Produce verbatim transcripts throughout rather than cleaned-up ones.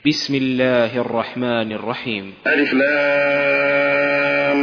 بسم الله الرحمن الرحيم. ألف لام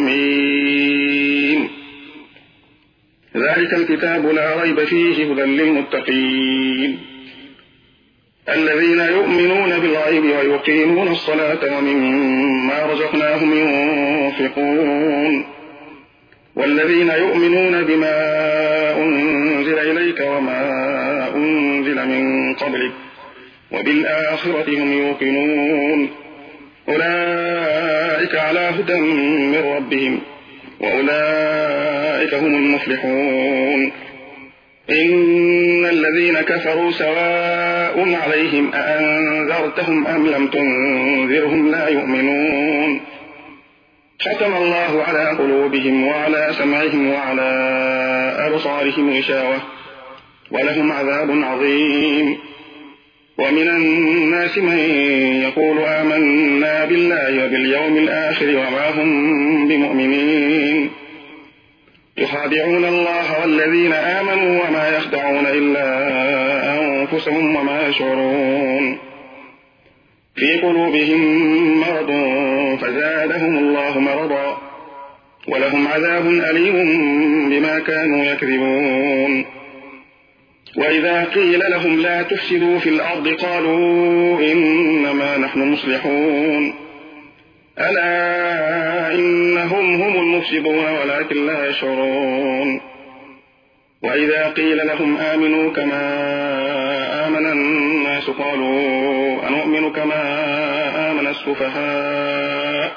ميم. ذلك الكتاب لا ريب فيه هدى للمتقين الذين يؤمنون بالغيب ويقيمون الصلاة ومما رزقناهم ينفقون والذين يؤمنون بما أنزل إليك وما أنزل من قبلك وبالآخرة هم يوقنون أولئك على هدى من ربهم وأولئك هم المفلحون. إن الذين كفروا سواء عليهم أأنذرتهم أم لم تنذرهم لا يؤمنون ختم الله على قلوبهم وعلى سمعهم وعلى أبصارهم غشاوة ولهم عذاب عظيم. ومن الناس من يقول آمنا بالله وباليوم الآخر وما هم بمؤمنين يخادعون الله والذين آمنوا وما يخدعون إلا أنفسهم وما يشعرون في قلوبهم مرض فزادهم الله مرضا ولهم عذاب أليم بما كانوا يكذبون. وإذا قيل لهم لا تفسدوا في الأرض قالوا إنما نحن مصلحون ألا إنهم هم المفسدون ولكن لا يشعرون. وإذا قيل لهم آمنوا كما آمن الناس قالوا أنؤمن كما آمن السفهاء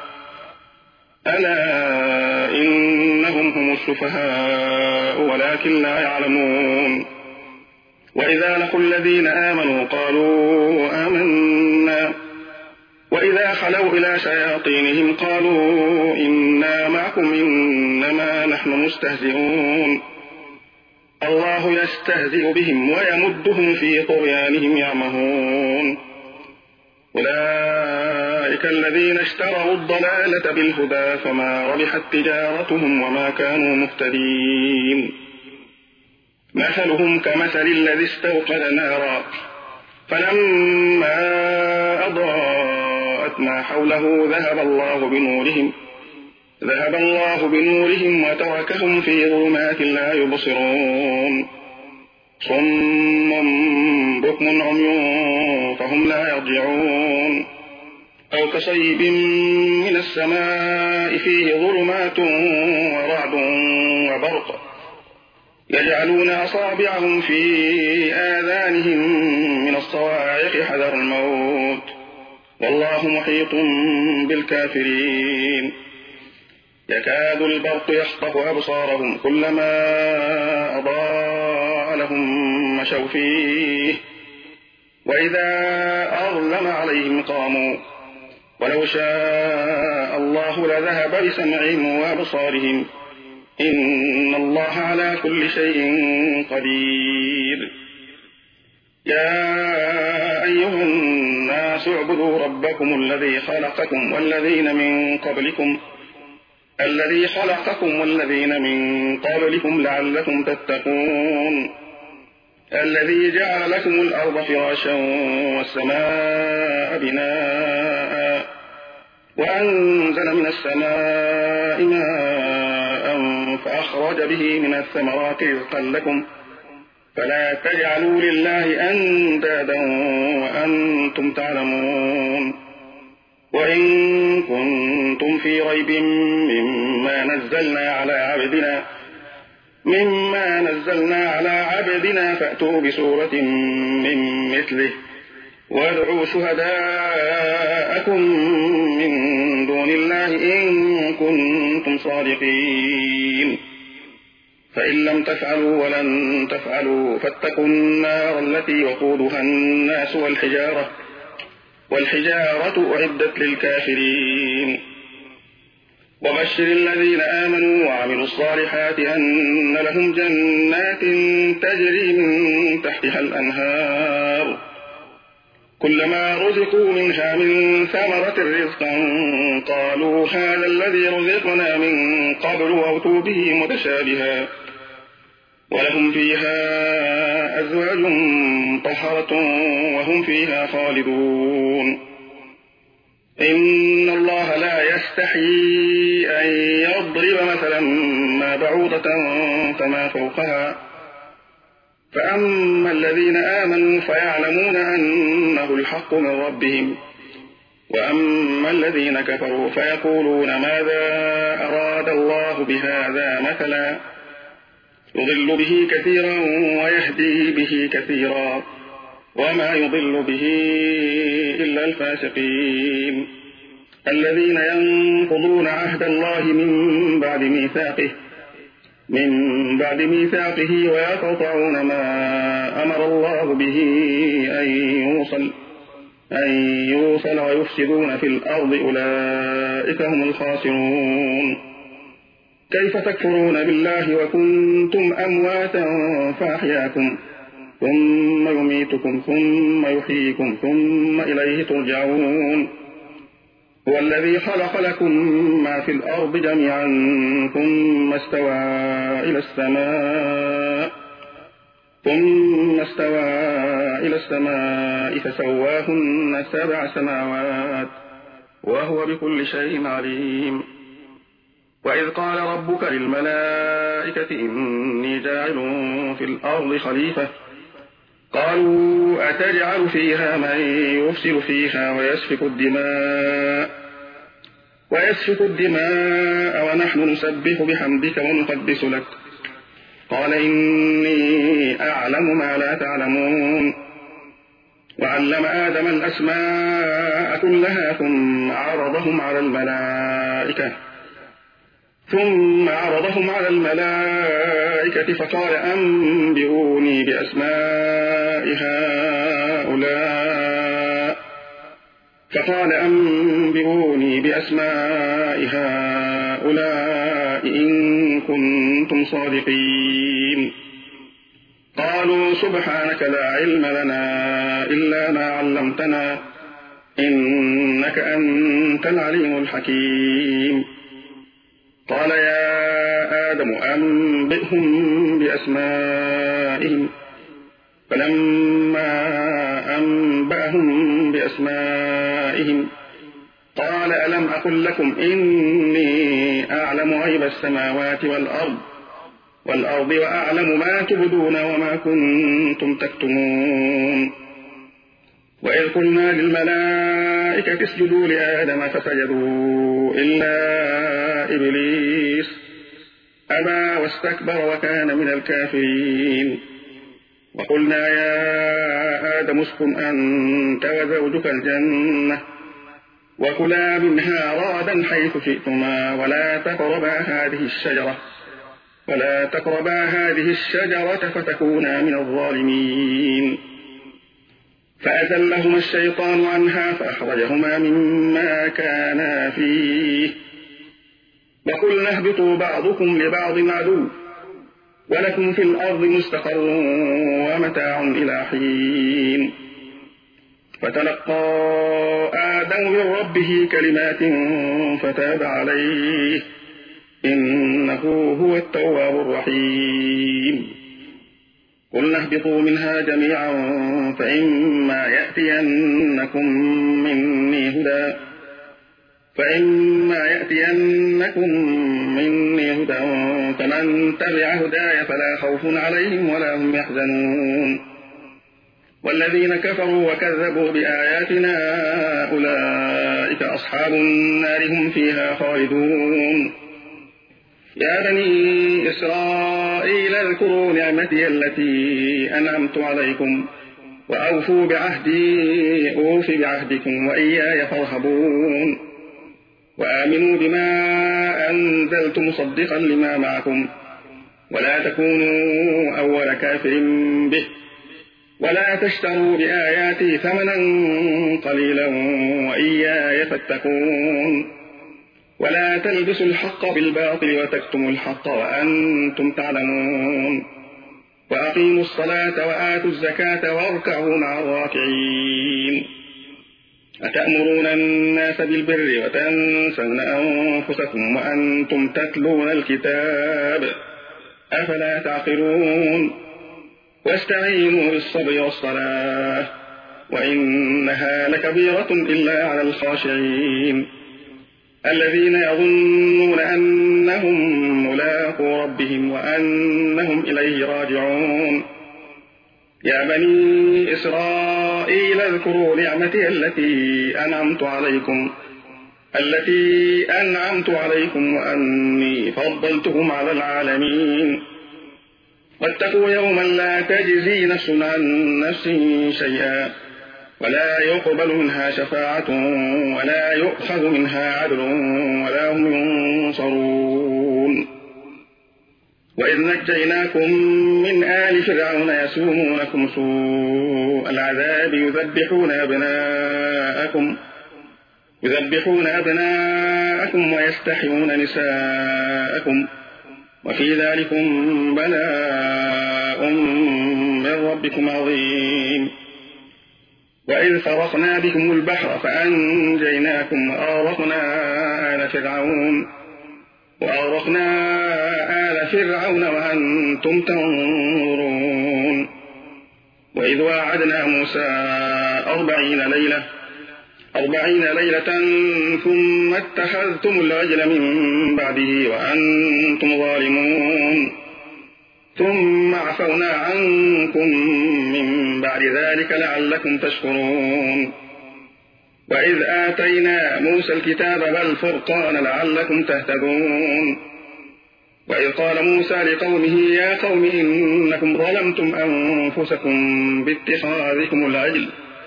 ألا إنهم هم السفهاء ولكن لا يعلمون. وإذا لقوا الذين آمنوا قالوا آمنا وإذا خلوا إلى شياطينهم قالوا إنا معكم إنما نحن مستهزئون الله يستهزئ بهم ويمدهم في طغيانهم يعمهون. أولئك الذين اشتروا الضلالة بالهدى فما ربحت تجارتهم وما كانوا مهتدين. مثلهم كمثل الذي استوقد نارا فلما أضاءت ما حوله ذهب الله بنورهم ذهب الله بنورهم وتركهم في ظلمات لا يبصرون صم بكم عمي فهم لا يرجعون أو كصيب من السماء فيه ظلمات ورعد وبرق يجعلون أصابعهم في آذانهم من الصواعق حذر الموت والله محيط بالكافرين. يكاد البرق يخطف أبصارهم كلما أضاء لهم مشوا فيه وإذا أظلم عليهم قاموا ولو شاء الله لذهب بسمعهم وأبصارهم إن الله على كل شيء قدير. يا أيها الناس اعبدوا ربكم الذي خلقكم والذين من قبلكم الذي خلقكم والذين من قبلكم لعلكم تتقون الذي جعل لكم الأرض فراشا والسماء بناء وأنزل من السماء ماء فأخرج به من الثمرات رزقا لكم فلا تجعلوا لله أندادا وأنتم تعلمون. وإن كنتم في ريب مما نزلنا على عبدنا مما نزلنا على عبدنا فأتوا بسورة من مثله وادعوا شهداءكم من دون الله إن كنتم صادقين فإن لم تفعلوا ولن تفعلوا فاتقوا النار التي وقودها الناس والحجارة والحجارة أعدت للكافرين. وبشر الذين آمنوا وعملوا الصالحات أن لهم جنات تجري من تحتها الأنهار كلما رزقوا منها من ثمرة رزقا قالوا هذا الذي رزقنا من قبل وأتوا به متشابها ولهم فيها أزواج مطهرة وهم فيها خالدون إن الله لا يستحيي أن يضرب مثلا ما بعوضة فما فوقها فأما الذين آمنوا فيعلمون أنه الحق من ربهم وأما الذين كفروا فيقولون ماذا أراد الله بهذا مثلا يضل به كثيرا ويهدي به كثيرا وما يضل به إلا الفاسقين الذين ينقضون عهد الله من بعد ميثاقه من بعد ميثاقه ويقطعون ما أمر الله به أن يوصل أن يوصل ويفسدون في الأرض أولئك هم الخاسرون كيف تكفرون بالله وكنتم أمواتا فأحياكم ثم يميتكم ثم يحييكم ثم إليه ترجعون هو الذي خلق لكم ما في الأرض جميعا ثم استوى إلى السماء ثم استوى إلى السماء فسواهن سبع سماوات وهو بكل شيء عليم وإذ قال ربك للملائكة إني جاعل في الأرض خليفة قالوا أتجعل فيها من يفسد فيها ويسفك الدماء ويسفك الدماء ونحن نسبح بحمدك ونقدس لك قال إني أعلم ما لا تعلمون وعلم آدم الأسماء كلها ثم عرضهم على الملائكة ثم عرضهم على الملائكة فقال أنبئوني بأسماء هؤلاء فقال أنبئوني بأسماء هؤلاء إن كنتم صادقين قالوا سبحانك لا علم لنا إلا ما علمتنا إنك أنت العليم الحكيم قال يا آدم أنبئهم بأسمائهم فلما أنبأهم بأسمائهم قال ألم أقل لكم إني أعلم غيب السماوات والأرض والأرض وأعلم ما تبدون وما كنتم تكتمون وإذ قلنا للملائكة اسجدوا لآدم فسجدوا إلا إبليس أبى واستكبر وكان من الكافرين وقلنا يا آدم اسكن أنت وزوجك الجنة وكلا منها رغدا حيث شئتما ولا تقربا هذه الشجرة ولا تقربا هذه الشجرة فتكونا من الظالمين فأزلهما الشيطان عنها فأخرجهما مما كانا فيه وقلنا اهبطوا بعضكم لبعض عدو ولكم في الأرض مستقر ومتاع إلى حين فتلقى آدم من ربه كلمات فتاب عليه إنه هو التواب الرحيم قلنا اهبطوا منها جميعا فإما يأتينكم مني هدى فإما يأتينكم مني هدى فمن تبع هداي فلا خوف عليهم ولا هم يحزنون والذين كفروا وكذبوا بآياتنا أولئك أصحاب النار هم فيها خالدون يا بني إسرائيل اذكروا نعمتي التي أنعمت عليكم وأوفوا بعهدي أوف بعهدكم وإياي فارهبون وآمنوا بما أنزلت مصدقا لما معكم ولا تكونوا أول كافر به ولا تشتروا بآياتي ثمنا قليلا وإياي فاتقون ولا تلبسوا الحق بالباطل وتكتموا الحق وأنتم تعلمون وأقيموا الصلاة وآتوا الزكاة واركعوا مع الراكعين أتأمرون الناس بالبر وتنسون أنفسكم وأنتم تتلون الكتاب أفلا تعقلون واستعينوا بالصبر والصلاة وإنها لكبيرة إلا على الخاشعين الذين يظنون أنهم ملاقو ربهم وأنهم إليه راجعون يا بني إسرائيل اذكروا نعمتي التي أنعمت عليكم التي أنعمت عليكم وأني فضلتكم على العالمين واتقوا يوما لا تجزي نفس عن نفس شيئا ولا يقبل منها شفاعة ولا يؤخذ منها عدل ولا هم ينصرون وإذ نجيناكم من آل فرعون يسومونكم سوء العذاب يذبحون أبناءكم يذبحون أبناءكم ويستحيون نساءكم وفي ذلكم بلاء من ربكم عظيم وإذ فرقنا بكم البحر فأنجيناكم وأغرقنا آل فرعون وأغرقنا آل فرعون وأنتم تنظرون وإذ واعدنا موسى أربعين ليلة أربعين ليلة ثم اتخذتم العجل من بعده وأنتم ظالمون ثم عفونا عنكم من بعد ذلك لعلكم تشكرون وإذ آتينا موسى الكتاب والفرقان لعلكم تهتدون وإذ قال موسى لقومه يا قوم إنكم ظلمتم أنفسكم باتخاذكم العجل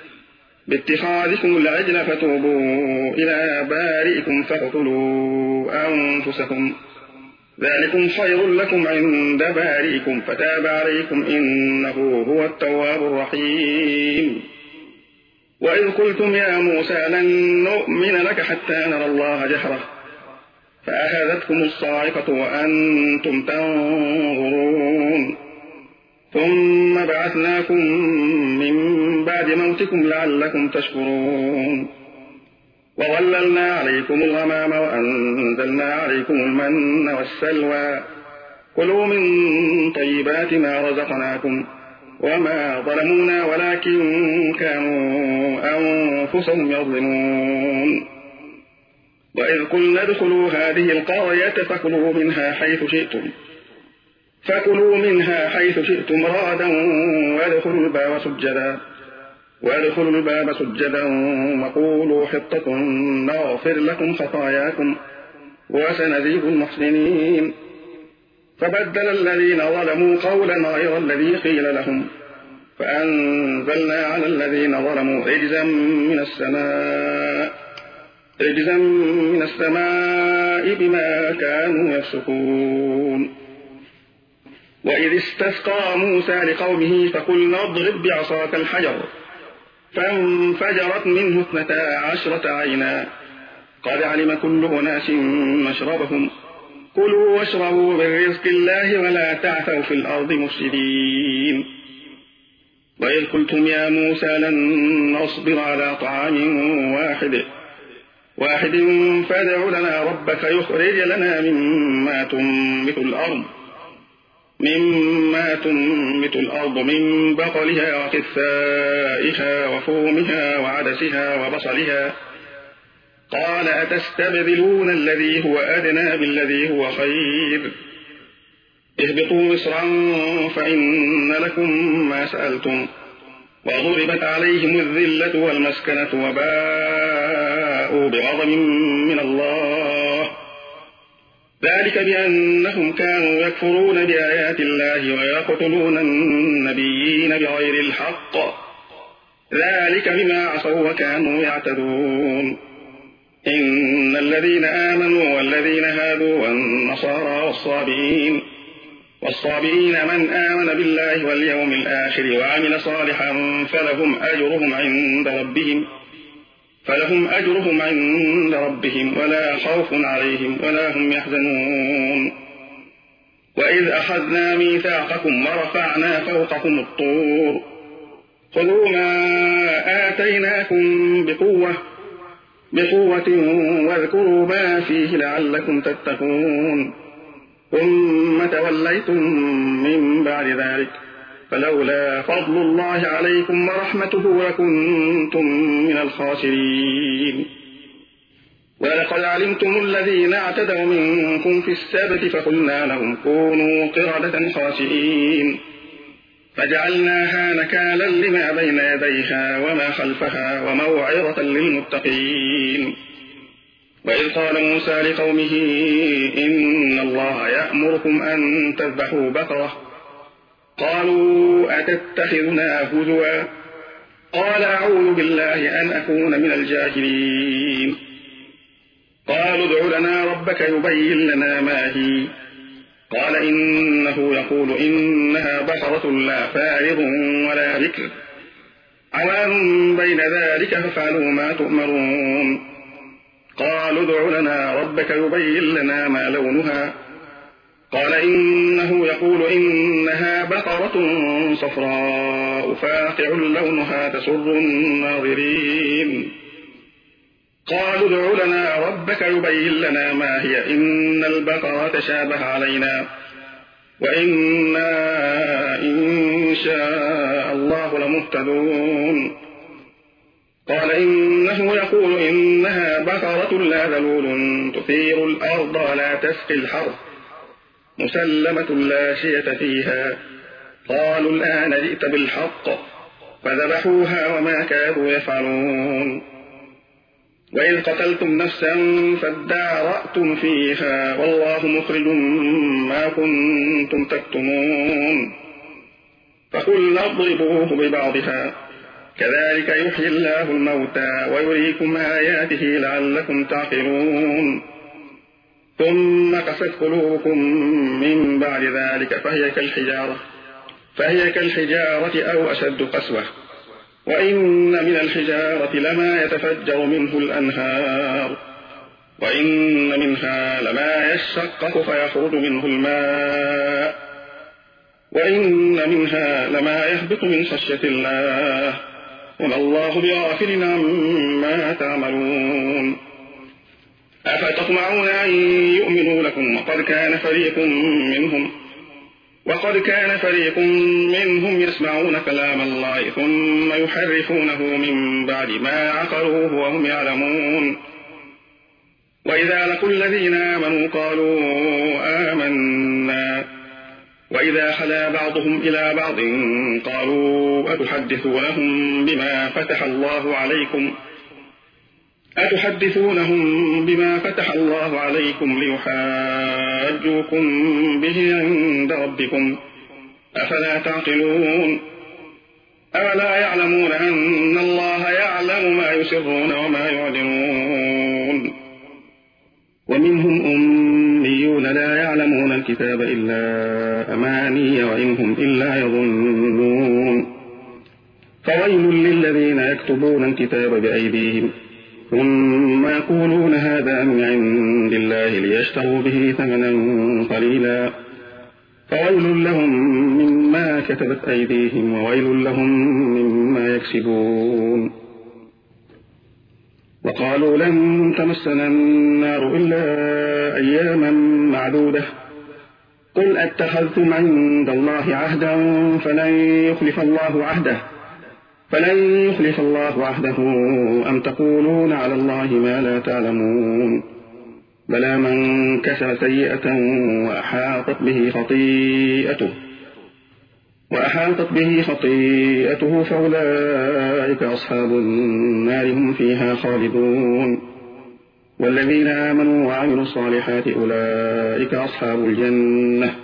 باتخاذكم العجل فتوبوا إلى بارئكم فاقتلوا أنفسكم ذلكم خير لكم عند بارئكم فتاب عليكم إنه هو التواب الرحيم وإذ قلتم يا موسى لن نؤمن لك حتى نرى الله جهرة فأخذتكم الصاعقة وأنتم تنظرون ثم بعثناكم من بعد موتكم لعلكم تشكرون وظللنا عليكم الغمام وأنزلنا عليكم المن والسلوى كلوا من طيبات ما رزقناكم وما ظلمونا ولكن كانوا أنفسهم يظلمون وإذ قلنا ادخلوا هذه القرية فكلوا منها حيث شئتم فكلوا منها حيث شئتم رغدا وادخلوا الباب سجدا وادخلوا الباب سجدا وقولوا حطة نغفر لكم خطاياكم وسنزيد المحسنين فبدل الذين ظلموا قولا غير الذي قيل لهم فأنزلنا على الذين ظلموا رجزا من السماء رجزا من السماء بما كانوا يفسقون وإذ استسقى موسى لقومه فقلنا اضرب بعصاك الحجر فانفجرت منه اثنتا عشرة عينا قد علم كل أناس مشربهم كلوا واشربوا من رزق الله ولا تعثوا في الأرض مفسدين وإذ قلتم يا موسى لن نصبر على طعام واحد واحد فادع لنا ربك يخرج لنا مما تنبت الأرض مما تنبت الأرض من بقلها وقثائها وفومها وعدسها وبصلها قال أتستبدلون الذي هو أدنى بالذي هو خير اهبطوا مصرا فإن لكم ما سألتم وضربت عليهم الذلة والمسكنة وباءوا بغضب من الله ذلك بأنهم كانوا يكفرون بآيات الله ويقتلون النبيين بغير الحق ذلك بما عصوا وكانوا يعتدون إن الذين آمنوا والذين هادوا والنصارى والصابئين والصابئين من آمن بالله واليوم الآخر وعمل صالحا فلهم أجرهم عند ربهم فلهم أجرهم عند ربهم ولا خوف عليهم ولا هم يحزنون وإذ أخذنا ميثاقكم ورفعنا فوقكم الطور خذوا ما آتيناكم بقوة بقوة واذكروا ما فيه لعلكم تتقون ثم توليتم من بعد ذلك فلولا فضل الله عليكم ورحمته لكنتم من الخاسرين. ولقد علمتم الذين اعتدوا منكم في السبت فقلنا لهم كونوا قردة خاسئين فجعلناها نكالا لما بين يديها وما خلفها وموعظة للمتقين. وإذ قال موسى لقومه إن الله يأمركم أن تذبحوا بقرة قالوا أتتخذنا هزوا قال أعوذ بالله أن أكون من الجاهلين. قالوا ادع لنا ربك يبين لنا ما هي قال إنه يقول إنها بقرة لا فارض ولا بكر عوان بين ذلك فافعلوا ما تؤمرون. قالوا ادع لنا ربك يبين لنا ما لونها قال إنه يقول إنها بقرة صفراء فاقع لونها تسر الناظرين. قالوا ادع لنا ربك يبين لنا ما هي إن البقرة تشابه علينا وإنا إن شاء الله لمهتدون. قال إنه يقول إنها بقرة لا ذلول تثير الأرض ولا تسقي الحرث مسلمة لا شية فيها. قالوا الآن جئت بالحق فذبحوها وما كادوا يفعلون. وإذ قتلتم نفسا فادارأتم فيها والله مخرج ما كنتم تكتمون. فقلنا اضربوه ببعضها كذلك يحيي الله الموتى ويريكم آياته لعلكم تعقلون. ثم قست قلوبكم من بعد ذلك فهي كالحجارة فهي كالحجارة أو أشد قسوة وإن من الحجارة لما يتفجر منه الأنهار وإن منها لما يشقق فيخرج منه الماء وإن منها لما يهبط من خشية الله وما الله بغافل عما تعملون. أفتطمعون أن يؤمنوا لكم وقد كان فريق منهم وقد كان فريق منهم يسمعون كلام الله ثم يحرفونه من بعد ما عقلوه وهم يعلمون. وإذا لقوا الذين آمنوا قالوا آمنا وإذا خلا بعضهم إلى بعض قالوا أتحدثونهم بما فتح الله عليكم أتحدثونهم بما فتح الله عليكم ليحاجوكم به عند ربكم أفلا تعقلون. أولا يعلمون أن الله يعلم ما يسرون وما يعلنون. ومنهم أميون لا يعلمون الكتاب إلا أماني وإنهم إلا يظنون. فويل للذين يكتبون الكتاب بأيديهم ثم يقولون هذا من عند الله ليشتروا به ثمنا قليلا فويل لهم مما كتبت أيديهم وويل لهم مما يكسبون. وقالوا لن تمسنا النار إلا أياما معدودة قل أتخذتم عند الله عهدا فلن يخلف الله عهده فلن يخلف الله عهده أم تقولون على الله ما لا تعلمون. بلى من كسب سيئة وأحاطت به خطيئته وأحاطت به خطيئته فأولئك أصحاب النار هم فيها خالدون. والذين آمنوا وعملوا الصالحات أولئك أصحاب الجنة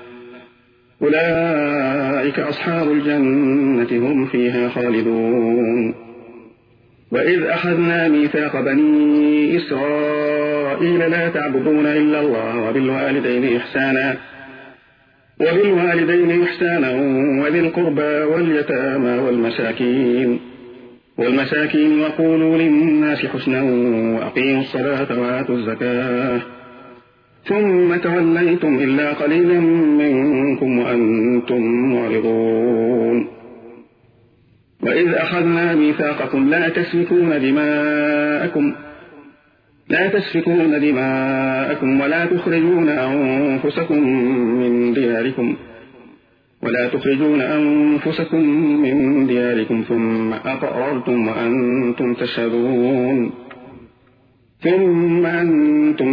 أولئك أصحاب الجنة هم فيها خالدون. وإذ أخذنا ميثاق بني إسرائيل لا تعبدون إلا الله وبالوالدين إحسانا وبالوالدين إحسانا وذي القربى واليتامى والمساكين والمساكين وقولوا للناس حسنا وأقيموا الصلاة وآتوا الزكاة ثم توليتم إلا قليلا منكم وأنتم معرضون. وإذ أخذنا ميثاقكم لا تسفكون دماءكم لا تسفكون دماءكم ولا تخرجون أنفسكم من دياركم ولا تخرجون أنفسكم من دياركم ثم أقررتم وأنتم تشهدون ثم أنتم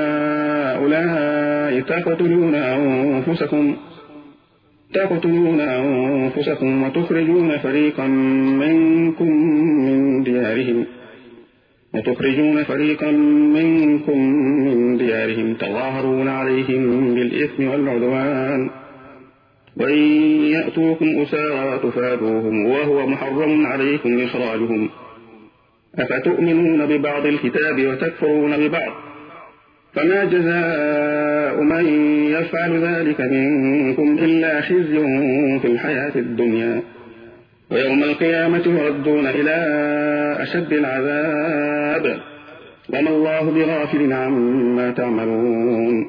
هؤلاء تقتلون أنفسكم تقتلون أنفسكم وتخرجون فريقا منكم من ديارهم وتخرجون فريقا منكم من ديارهم تظاهرون عليهم بالإثم والعدوان وإن يأتوكم أسارى تفادوهم وهو محرم عليكم إخراجهم أفتؤمنون ببعض الكتاب وتكفرون ببعض فما جزاء من يفعل ذلك منكم إلا خزي في الحياة الدنيا ويوم القيامة يردون إلى أشد العذاب وما الله بغافل عما تعملون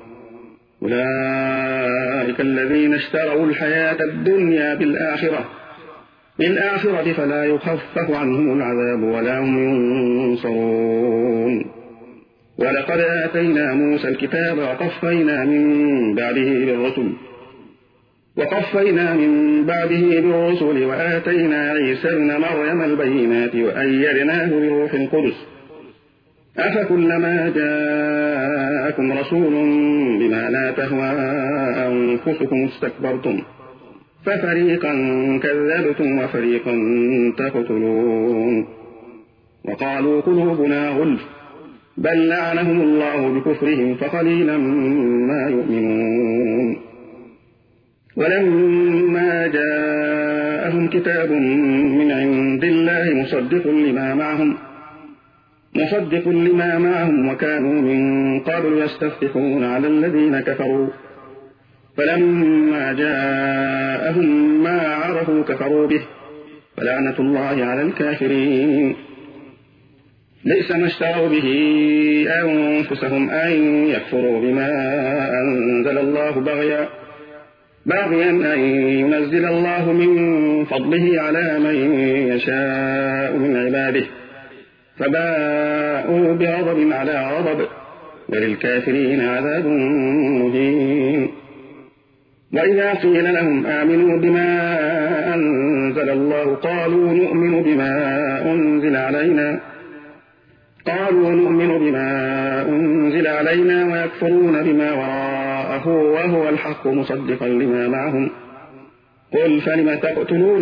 أولئك الذين اشتروا الحياة الدنيا بالآخرة بالآخرة فلا يخفف عنهم العذاب ولا هم ينصرون ولقد آتينا موسى الكتاب وقفينا من بعده بالرسل وقفينا من بعده بالرسل وآتينا عيسى ابن مريم البينات وأيدناه بروح القدس أفكلما جاءكم رسول بما لا تهوى أنفسكم استكبرتم ففريقا كذبتم وفريقا تقتلون وقالوا قلوبنا غلف بل لعنهم الله بكفرهم فقليلا ما يؤمنون ولما جاءهم كتاب من عند الله مصدق لما معهم مصدق لما معهم وكانوا من قبل يستفتحون على الذين كفروا فلما جاءهم ما عرفوا كفروا به فلعنة الله على الكافرين ليس ما اشتروا به أنفسهم أن يكفروا بما أنزل الله بغيا باغيا أن ينزل الله من فضله على من يشاء من عباده فباءوا بغضب على غضب وللكافرين عذاب مهين وإذا قيل لهم آمنوا بما أنزل الله قالوا نؤمن بما أنزل علينا قالوا نؤمن بما أنزل علينا ويكفرون بما وراءه وهو الحق مصدقا لما معهم قل فلم تقتلون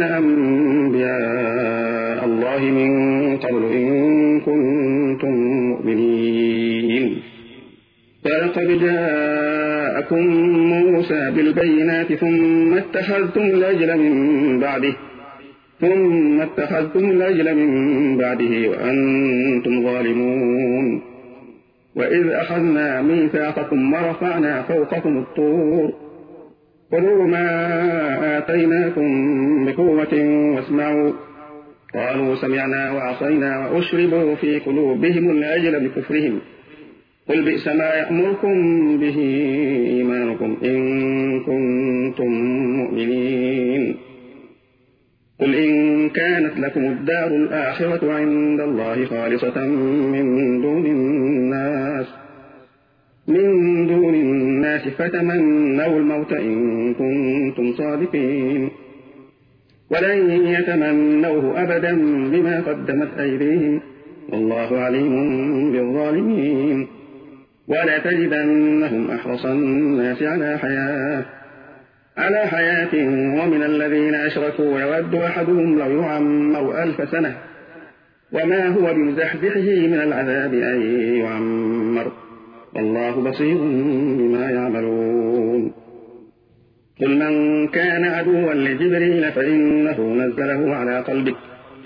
أنبياء الله من قبل إن كنتم مؤمنين فلقد جاءكم موسى بالبينات ثم اتخذتم العجل من بعده ثم اتخذتم العجل من بعده وأنتم ظالمون وإذ أخذنا ميثاقكم ورفعنا فوقكم الطور خذوا ما آتيناكم بقوة واسمعوا قالوا سمعنا وعصينا وأشربوا في قلوبهم العجل بكفرهم قل بئس ما يأمركم به إيمانكم إن كنتم مؤمنين قل إن كانت لكم الدار الآخرة عند الله خالصة من دون الناس من دون الناس فتمنوا الموت إن كنتم صادقين ولن يتمنوه أبدا بما قدمت أيديهم والله عليم بالظالمين ولا تجدنهم أحرص الناس على حياة على حياة ومن الذين أشركوا يود أحدهم لو يعمر ألف سنة وما هو بمزحزحه من العذاب أن يعمر والله بصير بما يعملون قل من كان عدوا لجبريل فإنه نزله على قلبك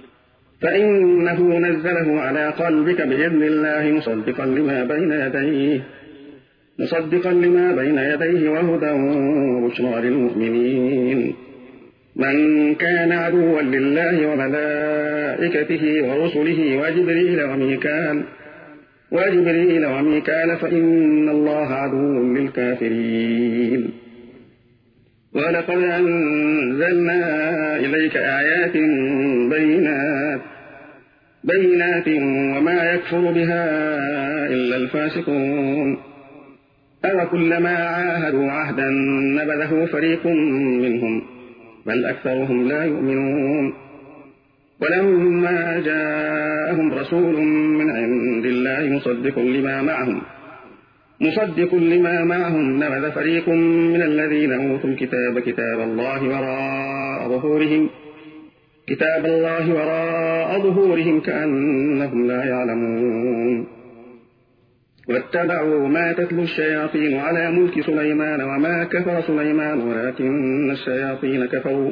فإنه نزله على قلبك بإذن الله مصدقا لما بين يديه مصدقا لما بين يديه وهدى وبشرى للمؤمنين من كان عدوا لله وملائكته ورسله وجبريل وميكال وجبريل وميكال فإن الله عدو للكافرين ولقد أنزلنا إليك آيات بينات بينات وما يكفر بها إلا الفاسقون أو كلما عاهدوا عهدا نبذه فريق منهم بل أكثرهم لا يؤمنون. ولما جاءهم رسول من عند الله مصدق لما معهم مصدق لما معهم نبذ فريق من الذين أوتوا الكتاب كتاب الله وراء ظهورهم كتاب الله وراء ظهورهم كأنهم لا يعلمون. واتبعوا ما تتلو الشياطين على ملك سليمان وما كفر سليمان ولكن الشياطين كفروا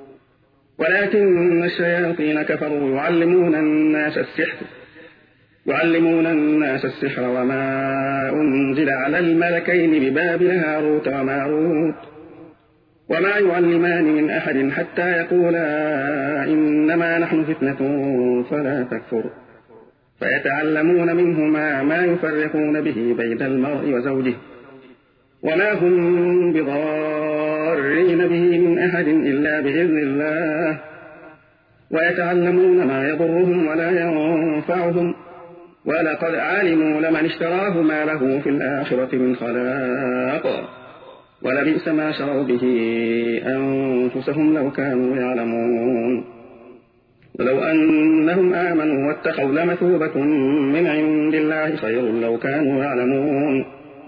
ولكن الشياطين كفروا يعلمون الناس السحر يعلمون الناس السحر وما أنزل على الملكين ببابل هاروت وماروت وما يعلمان من أحد حتى يقولا إنما نحن فتنة فلا تكفر فيتعلمون منهما ما يفرقون به بين المرء وزوجه وما هم بضارين به من أحد إلا بإذن الله ويتعلمون ما يضرهم ولا ينفعهم ولقد علموا لمن اشتراه ما له في الآخرة من خلاق ولبئس ما شروا به أنفسهم لو كانوا يعلمون. ولو أنهم آمنوا واتقوا لمثوبة من عند الله خير لو كانوا يعلمون.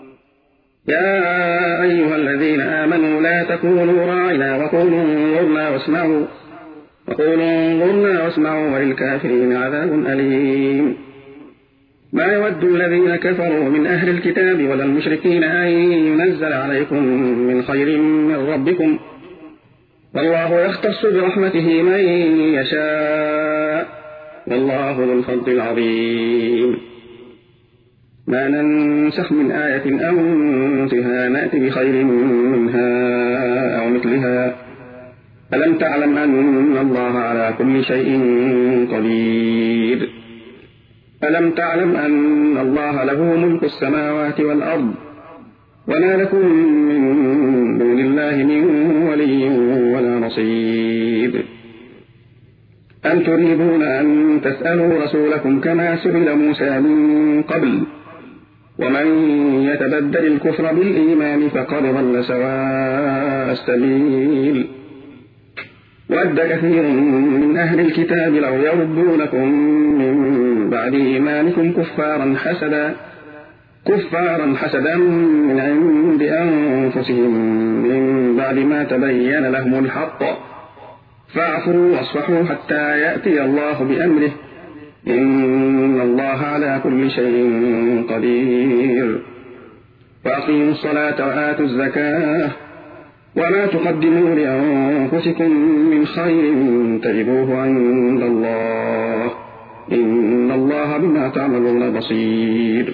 يا أيها الذين آمنوا لا تقولوا راعنا وقولوا انظرنا واسمعوا وقولوا انظرنا واسمعوا وللكافرين عذاب أليم. ما يود الذين كفروا من أهل الكتاب ولا المشركين أن ينزل عليكم من خير من ربكم والله يختص برحمته من يشاء والله ذو الفضل العظيم. ما ننسخ من آية أو ننسها نأتي بخير منها أو مثلها ألم تعلم أن الله على كل شيء قدير ألم تعلم أن الله له ملك السماوات والأرض وما لكم من دون الله من ولي ولا نصير. أم تريدون أن تسألوا رسولكم كما سئل موسى من قبل ومن يتبدل الكفر بالإيمان فقد ضل سواء السبيل. ود كثير من أهل الكتاب لو يردونكم من بعد إيمانكم كفارا حسدا كفارا حسدا من عند أنفسهم من بعد ما تبين لهم الحق فاعفوا واصفحوا حتى يأتي الله بأمره إن الله على كل شيء قدير. فأقيموا الصلاة وآتوا الزكاة وما تقدموا لأنفسكم من خير تجدوه عند الله إن الله بما تعملون بصير.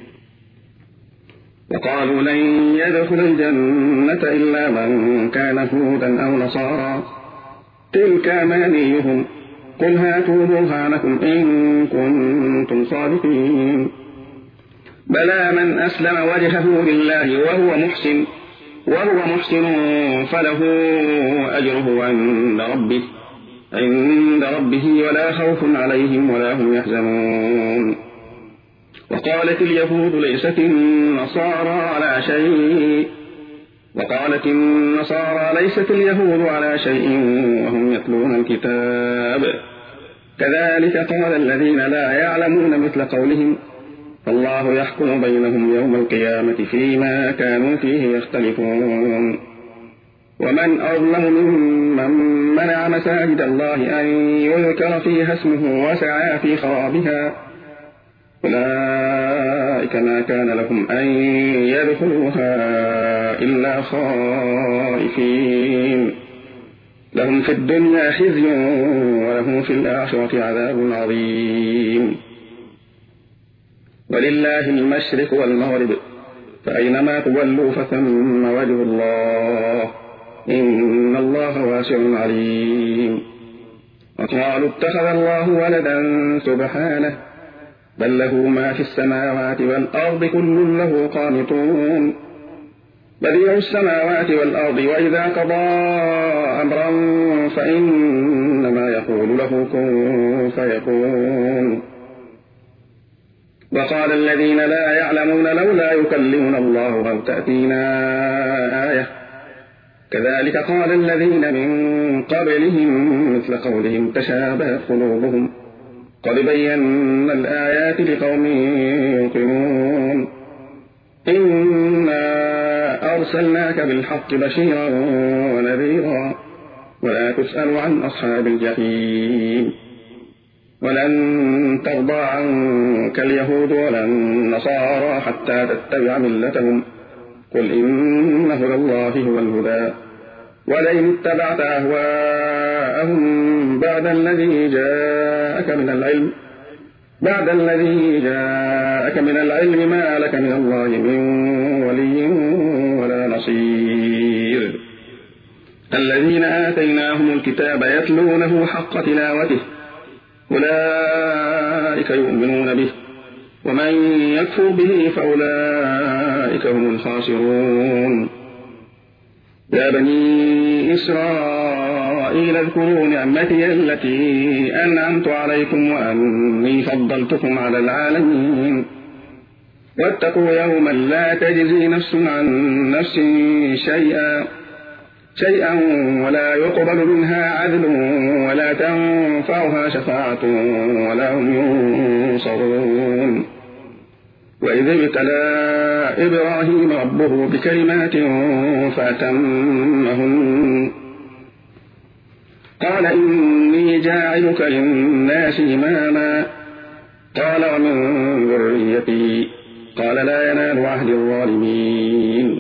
وقالوا لن يدخل الجنة إلا من كان هودا أو نصارى تلك أمانيهم قل هاتوا برهانكم إن كنتم صادقين. بلى من أسلم وجهه لله وهو محسن وهو محسن فله أجره عند ربه عند ربه ولا خوف عليهم ولا هم يحزنون. وقالت اليهود ليست النصارى على شيء وقالت النصارى ليست اليهود على شيء وهم يتلون الكتاب كذلك قال الذين لا يعلمون مثل قولهم فالله يحكم بينهم يوم القيامة فيما كانوا فيه يختلفون. ومن أظلم ممن منع مساجد الله أن يذكر فيها اسمه وسعى في خرابها أولئك ما كان لهم أن يدخلوها إلا خائفين لهم في الدنيا خزي ولهم في الآخرة عذاب عظيم. ولله المشرق والمغرب فأينما تولوا فثم وجه الله إن الله واسع عليم. وقالوا اتخذ الله ولدا سبحانه بل له ما في السماوات والأرض كل له قانتون. بديع السماوات والأرض وإذا قضى أمرا فإنما يقول له كن فيكون. وقال الذين لا يعلمون لولا يكلمنا الله أو تأتينا آية كذلك قال الذين من قبلهم مثل قولهم تشابهت قلوبهم قد بينا الآيات لقوم يوقنون إنا أرسلناك بالحق بشيرا ونذيرا ولا تسأل عن أصحاب الجحيم ولن ترضى عنك اليهود ولا النصارى حتى تتبع ملتهم قل إن هدى الله هو الهدى ولئن اتبعت أهواءهم بعد الذي جاءك من العلم بعد الذي جاءك من العلم ما لك من الله من ولي ولا نصير الذين آتيناهم الكتاب يتلونه حق تلاوته أولئك يؤمنون به ومن يكفر به فأولئك هم الخاسرون يا بني إسرائيل اذكروا نعمتي التي أنعمت عليكم وأني فضلتكم على العالمين واتقوا يوما لا تجزي نفس عن نفس شيئا شيئا ولا يقبل منها عدل ولا تنفعها شفاعة ولا هم ينصرون وإذ ابتلى إبراهيم ربه بكلمات فأتمهن قال إني جاعلك للناس إماما قال ومن ذريتي قال لا ينال عهد الظالمين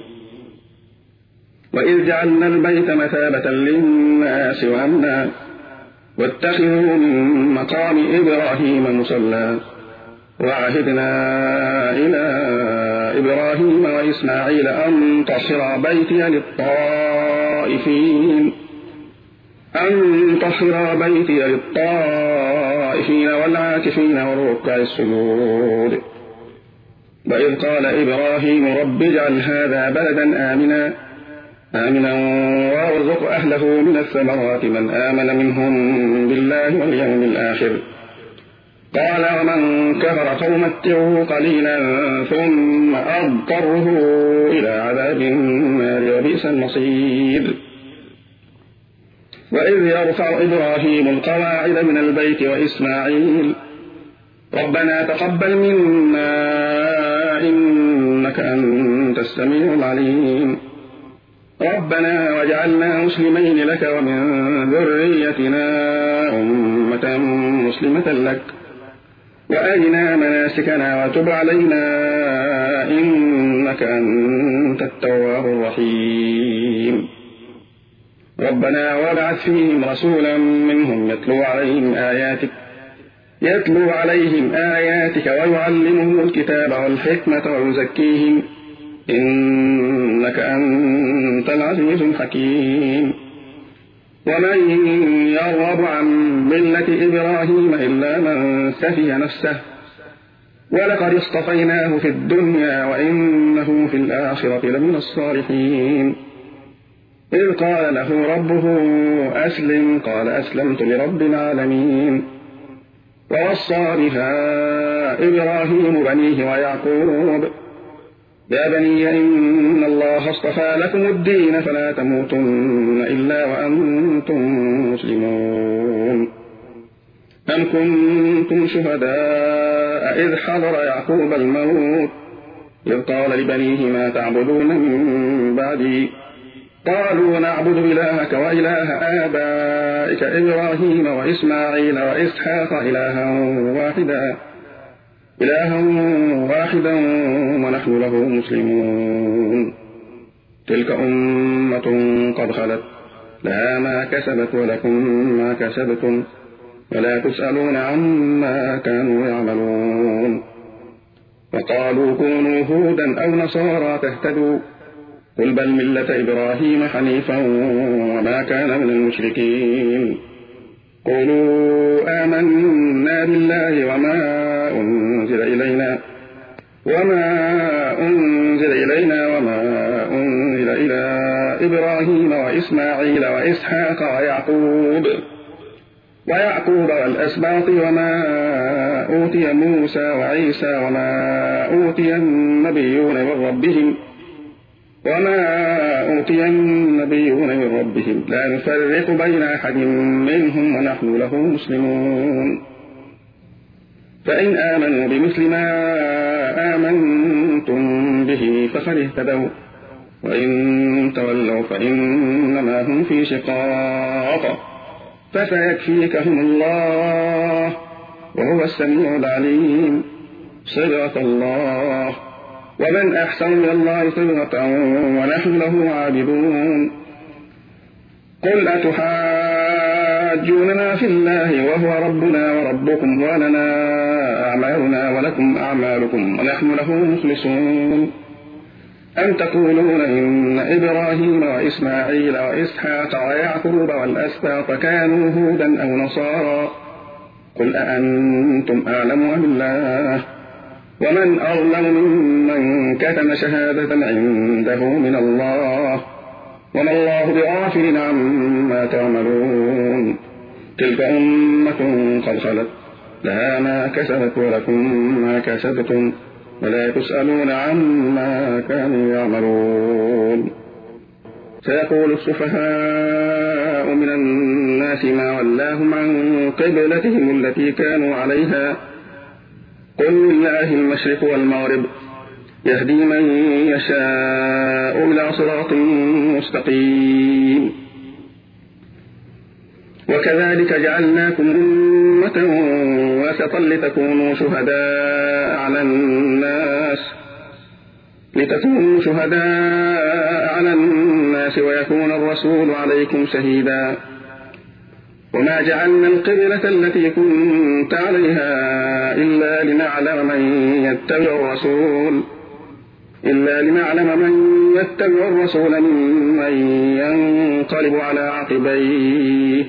وإذ جعلنا البيت مثابة للناس وأمنا واتخذوا من مقام إبراهيم مصلى وعهدنا إلى إبراهيم وإسماعيل أن طهر بيتي للطائفين أن طهر بيتي للطائفين والعاكفين والركع السجود وإذ قال إبراهيم رب اجعل هذا بلدا آمنا آمنا وارزق أهله من الثمرات من آمن منهم بالله واليوم الآخر قال ومن كفر فأمتعه قليلا ثم أضطره إلى عذاب النار وبئس المصير وإذ يرفع إبراهيم القواعد من البيت وإسماعيل ربنا تقبل منا إنك أنت السميع العليم ربنا واجعلنا مسلمين لك ومن ذريتنا أمة مسلمة لك وأرنا مناسكنا وتب علينا إنك أنت التواب الرحيم ربنا وابعث فيهم رسولا منهم يتلو عليهم آياتك يتلو عليهم آياتك ويعلمهم الكتاب والحكمة ويزكيهم إنك أنت العزيز الحكيم ومن يرغب عن ملة إبراهيم إلا من سفه نفسه ولقد اصطفيناه في الدنيا وإنه في الآخرة لمن الصالحين إذ قال له ربه أسلم قال أسلمت لرب العالمين ووصى بها إبراهيم بنيه ويعقوب يا بني إن الله اصطفى لكم الدين فلا تموتن إلا وأنتم مسلمون أم كنتم شهداء إذ حضر يعقوب الموت إذ قال لبنيه ما تعبدون من بعدي قالوا نعبد إلهك وإله آبائك إبراهيم وإسماعيل وإسحاق إلها واحدا إلها واحدا ونحن له مسلمون تلك أمة قد خلت لها ما كسبت ولكم ما كسبتم ولا تسألون عما كانوا يعملون وقالوا كونوا هودا أو نصارى تهتدوا قل بل ملة إبراهيم حنيفا وما كان من المشركين قولوا آمنا بالله وما أنزل إلينا وما أنزل إلينا وما أنزل إلى إبراهيم وإسماعيل وإسحاق ويعقوب ويعقوب والأسباط وما أوتي موسى وعيسى وما أوتي النبيون من ربهم وما أوتي النبيون من ربهم لا نفرق بين أحد منهم ونحن له مسلمون فإن آمنوا بمثل ما آمنتم به فقد اهتدوا وإن تولوا فإنما هم في شقاق فسيكفيكهم الله وهو السميع العليم صبغة الله ومن أحسن من الله صبغة ونحن له عابدون قل أتحاجوننا في الله وهو ربنا وربكم ولنا أعمالنا ولكم أعمالكم ونحن له مخلصون أم تقولون إن إبراهيم وإسماعيل وإسحاق ويعقوب والأسباط كانوا هودا أو نصارى قل أأنتم أعلم أم الله ومن أظلم ممن كتم شهادة عنده من الله وما الله بغافل عما تعملون تلك أمة قد خلت لها ما كسبت ولكم ما كسبتم ولا تسألون عما كانوا يعملون سيقول السفهاء من الناس ما ولاهم عن قبلتهم التي كانوا عليها قل لله المشرق والمغرب يهدي من يشاء إلى صراط مستقيم وكذلك جعلناكم أمة وسطا لتكونوا شهداء على الناس لتكونوا شهداء على الناس ويكون الرسول عليكم شهيدا وما جعلنا القبلة التي كنت عليها إلا لنعلم من يتبع الرسول إلا لنعلم من يتبع الرسول ممن ينقلب على عقبيه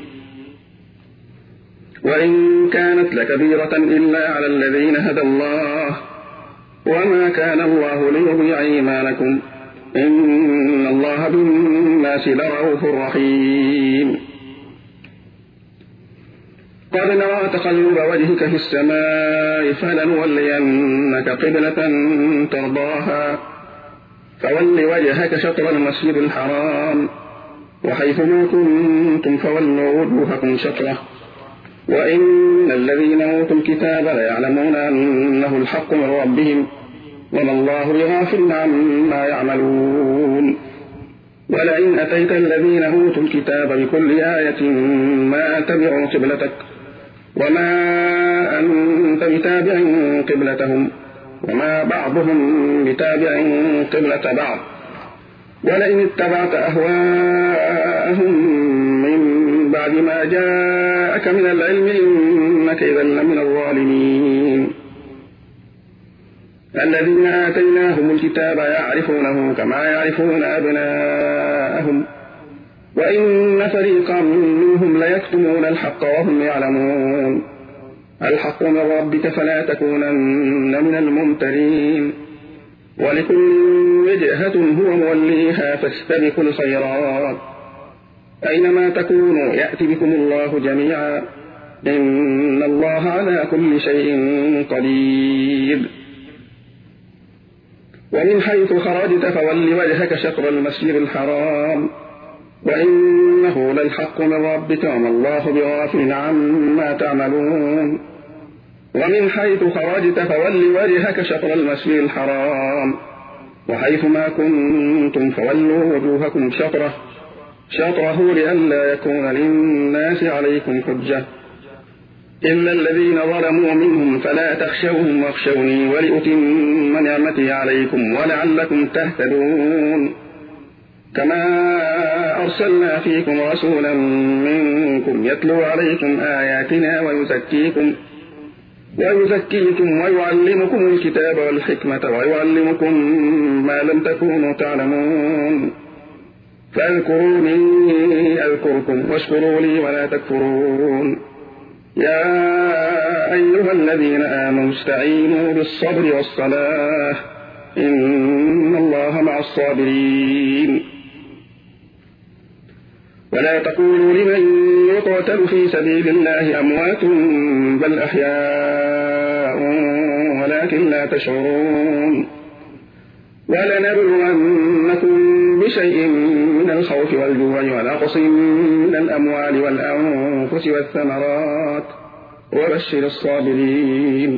وإن كانت لكبيرة إلا على الذين هدى الله وما كان الله ليضيع إيمانكم إن الله بالناس لرؤوف رحيم قد نرى تقلب وجهك في السماء فلنولينك قبلة ترضاها فول وجهك شطر المسجد الحرام وحيث ما كنتم فولوا وجوهكم شطره وإن الذين أوتوا الكتاب ليعلمون أنه الحق من ربهم وما الله بغافل عما يعملون ولئن أتيت الذين أوتوا الكتاب بكل آية ما تبعوا قبلتك وما أنت بتابع قبلتهم وما بعضهم بتابع قبلة بعض ولئن اتبعت أهواءهم من بعد ما جاءك من العلم إنك إذا لمن الظالمين الذين آتيناهم الكتاب يعرفونه كما يعرفون أبناءهم وإن فريقا منهم ليكتمون الحق وهم يعلمون الحق من ربك فلا تكونن من الممترين ولكل وجهة هو موليها فاستبقوا الخيرات أينما تكونوا يأتي بكم الله جميعا إن الله على كل شيء قدير ومن حيث خرجت فول وجهك شطر المسجد الحرام وإنه للحق من ربك وما الله بغافل عما تعملون ومن حيث خرجت فول وجهك شطر المسجد الحرام وحيث ما كنتم فولوا وجوهكم شطره شطره لئلا يكون للناس عليكم حجة إلا الذين ظلموا منهم فلا تخشوهم واخشوني ولأتم نعمتي عليكم ولعلكم تهتدون كما أرسلنا فيكم رسولا منكم يتلو عليكم آياتنا ويزكيكم ويزكيكم ويعلمكم الكتاب والحكمة ويعلمكم ما لم تكونوا تعلمون فاذكروني أذكركم واشكروا لي ولا تكفرون يا أيها الذين آمنوا استعينوا بالصبر والصلاة إن الله مع الصابرين ولا تقولوا لمن يقتل في سبيل الله أموات بل أحياء ولكن لا تشعرون ولنبلونكم بشيء من الخوف والجوع ونقص من الأموال والأنفس والثمرات وبشر الصابرين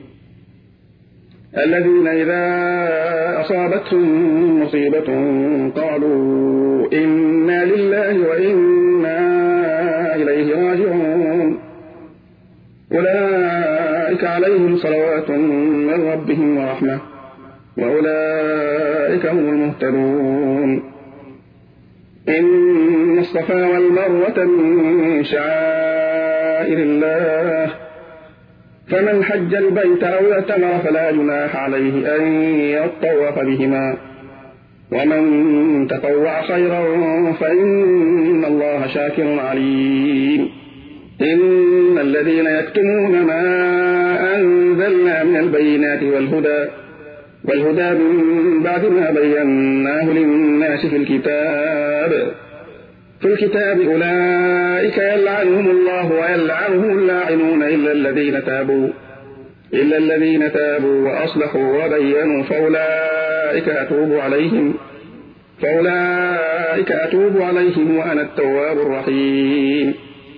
الذين إذا أصابتهم مصيبة قالوا إنا لله وإنا إليه راجعون أولئك عليهم صلوات من ربهم ورحمة وأولئك هم المهتدون إن الصفا والمروة من شعائر الله فمن حج البيت أو اعتمر فلا جناح عليه أن يطوف بهما ومن تطوع خيرا فإن الله شاكر عليم إن الذين يكتمون ما أنزلنا من البينات والهدى والهدى من بعد ما بيناه للناس في الكتاب في الكتاب أولئك يلعنهم الله ويلعنهم اللاعنون إلا الذين تابوا إلا الذين تابوا وأصلحوا وبينوا فأولئك أتوب عليهم فأولئك أتوب عليهم وأنا التواب الرحيم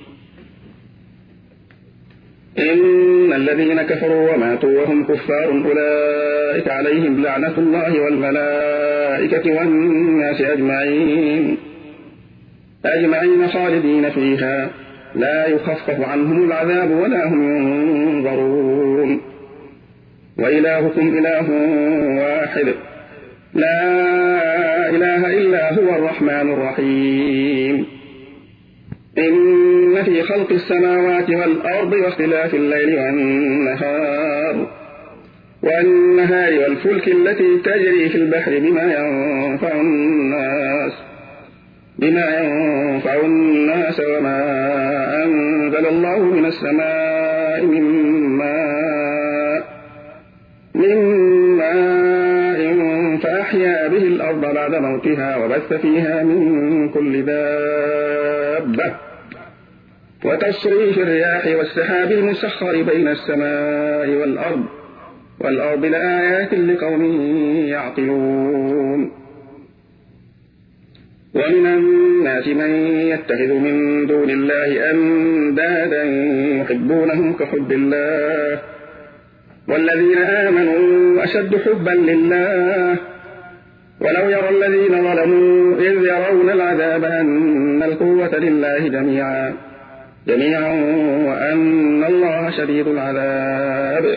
إن الذين كفروا وماتوا وهم كفار أولئك عليهم لعنة الله والملائكة والناس أجمعين أجمعين خالدين فيها لا يخفف عنهم العذاب ولا هم ينظرون وإلهكم إله واحد لا إله إلا هو الرحمن الرحيم إن في خلق السماوات والأرض واختلاف الليل والنهار والنهار والفلك التي تجري في البحر بما ينفع الناس بما ينفع الناس وما أنزل الله من السماء من ماء من ماء فأحيا به الأرض بعد موتها وبث فيها من كل دابة وتصريف الرياح والسحاب المسخر بين السماء والأرض والأرض لآيات لقوم يعقلون ومن الناس من يتخذ من دون الله أندادا يحبونهم كحب الله والذين آمنوا أشد حبا لله ولو يرى الذين ظلموا إذ يرون العذاب أن القوة لله جميعا جميعا وأن الله شديد العذاب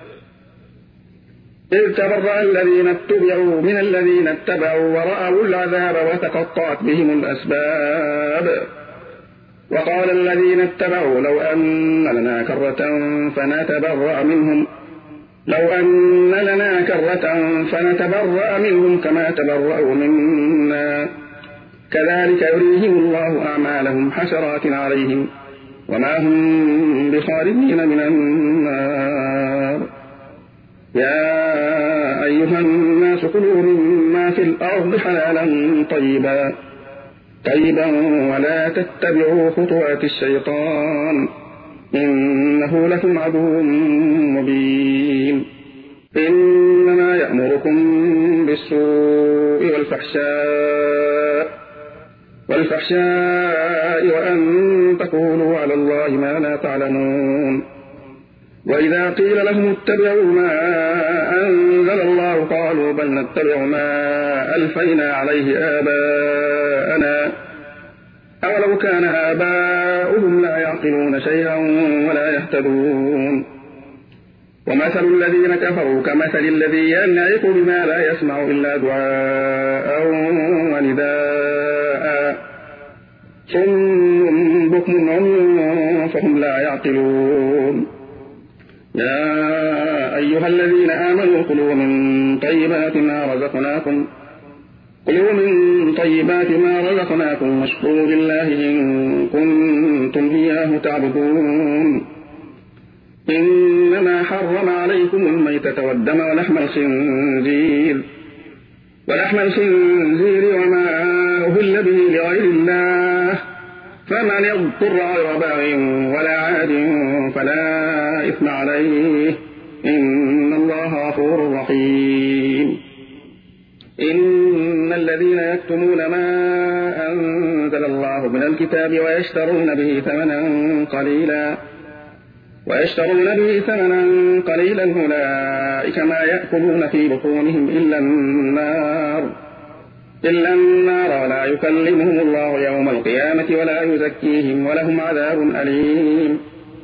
إذ تبرأ الذين اتبعوا من الذين اتبعوا ورأوا العذاب وتقطعت بهم الأسباب وقال الذين اتبعوا لو أن لنا كرة فنتبرأ منهم لو أن لنا كرة فنتبرأ منهم كما تبرأوا منا كذلك يريهم الله أعمالهم حسرات عليهم وما هم بخارجين من النار يا أيها الناس كلوا مما في الأرض حلالا طيبا طيبا ولا تتبعوا خطوات الشيطان إنه لكم عدو مبين إنما يأمركم بالسوء والفحشاء والفحشاء وأن تقولوا على الله ما لا تعلمون وإذا قيل لهم اتبعوا ما أنزل الله قالوا بل نتبع ما ألفينا عليه آباءنا أولو كان آباؤهم لا يعقلون شيئا ولا يهتدون ومثل الذين كفروا كمثل الذي ينعق بما لا يسمع إلا دعاء ونداء صم بكم عمي فهم لا يعقلون يا أيها الذين آمنوا كلوا من طيبات ما رزقناكم كلوا من طيبات ما رزقناكم واشكروا لله إن كنتم إياه تعبدون إنما حرم عليكم الميتة والدم ولحم الخنزير ولحم الخنزير وما أهل به لغير الله فمن اضطر غير باغ ولا عاد فلا إثم عليه إن الله غفور رحيم إن الذين يكتمون ما أنزل الله من الكتاب ويشترون به ثمنا قليلا ويشترون به ثمنا قليلا أولئك ما يأكلون في بطونهم إلا النار إلا النار ولا يكلمهم الله يوم القيامة ولا يزكيهم ولهم عذاب أليم.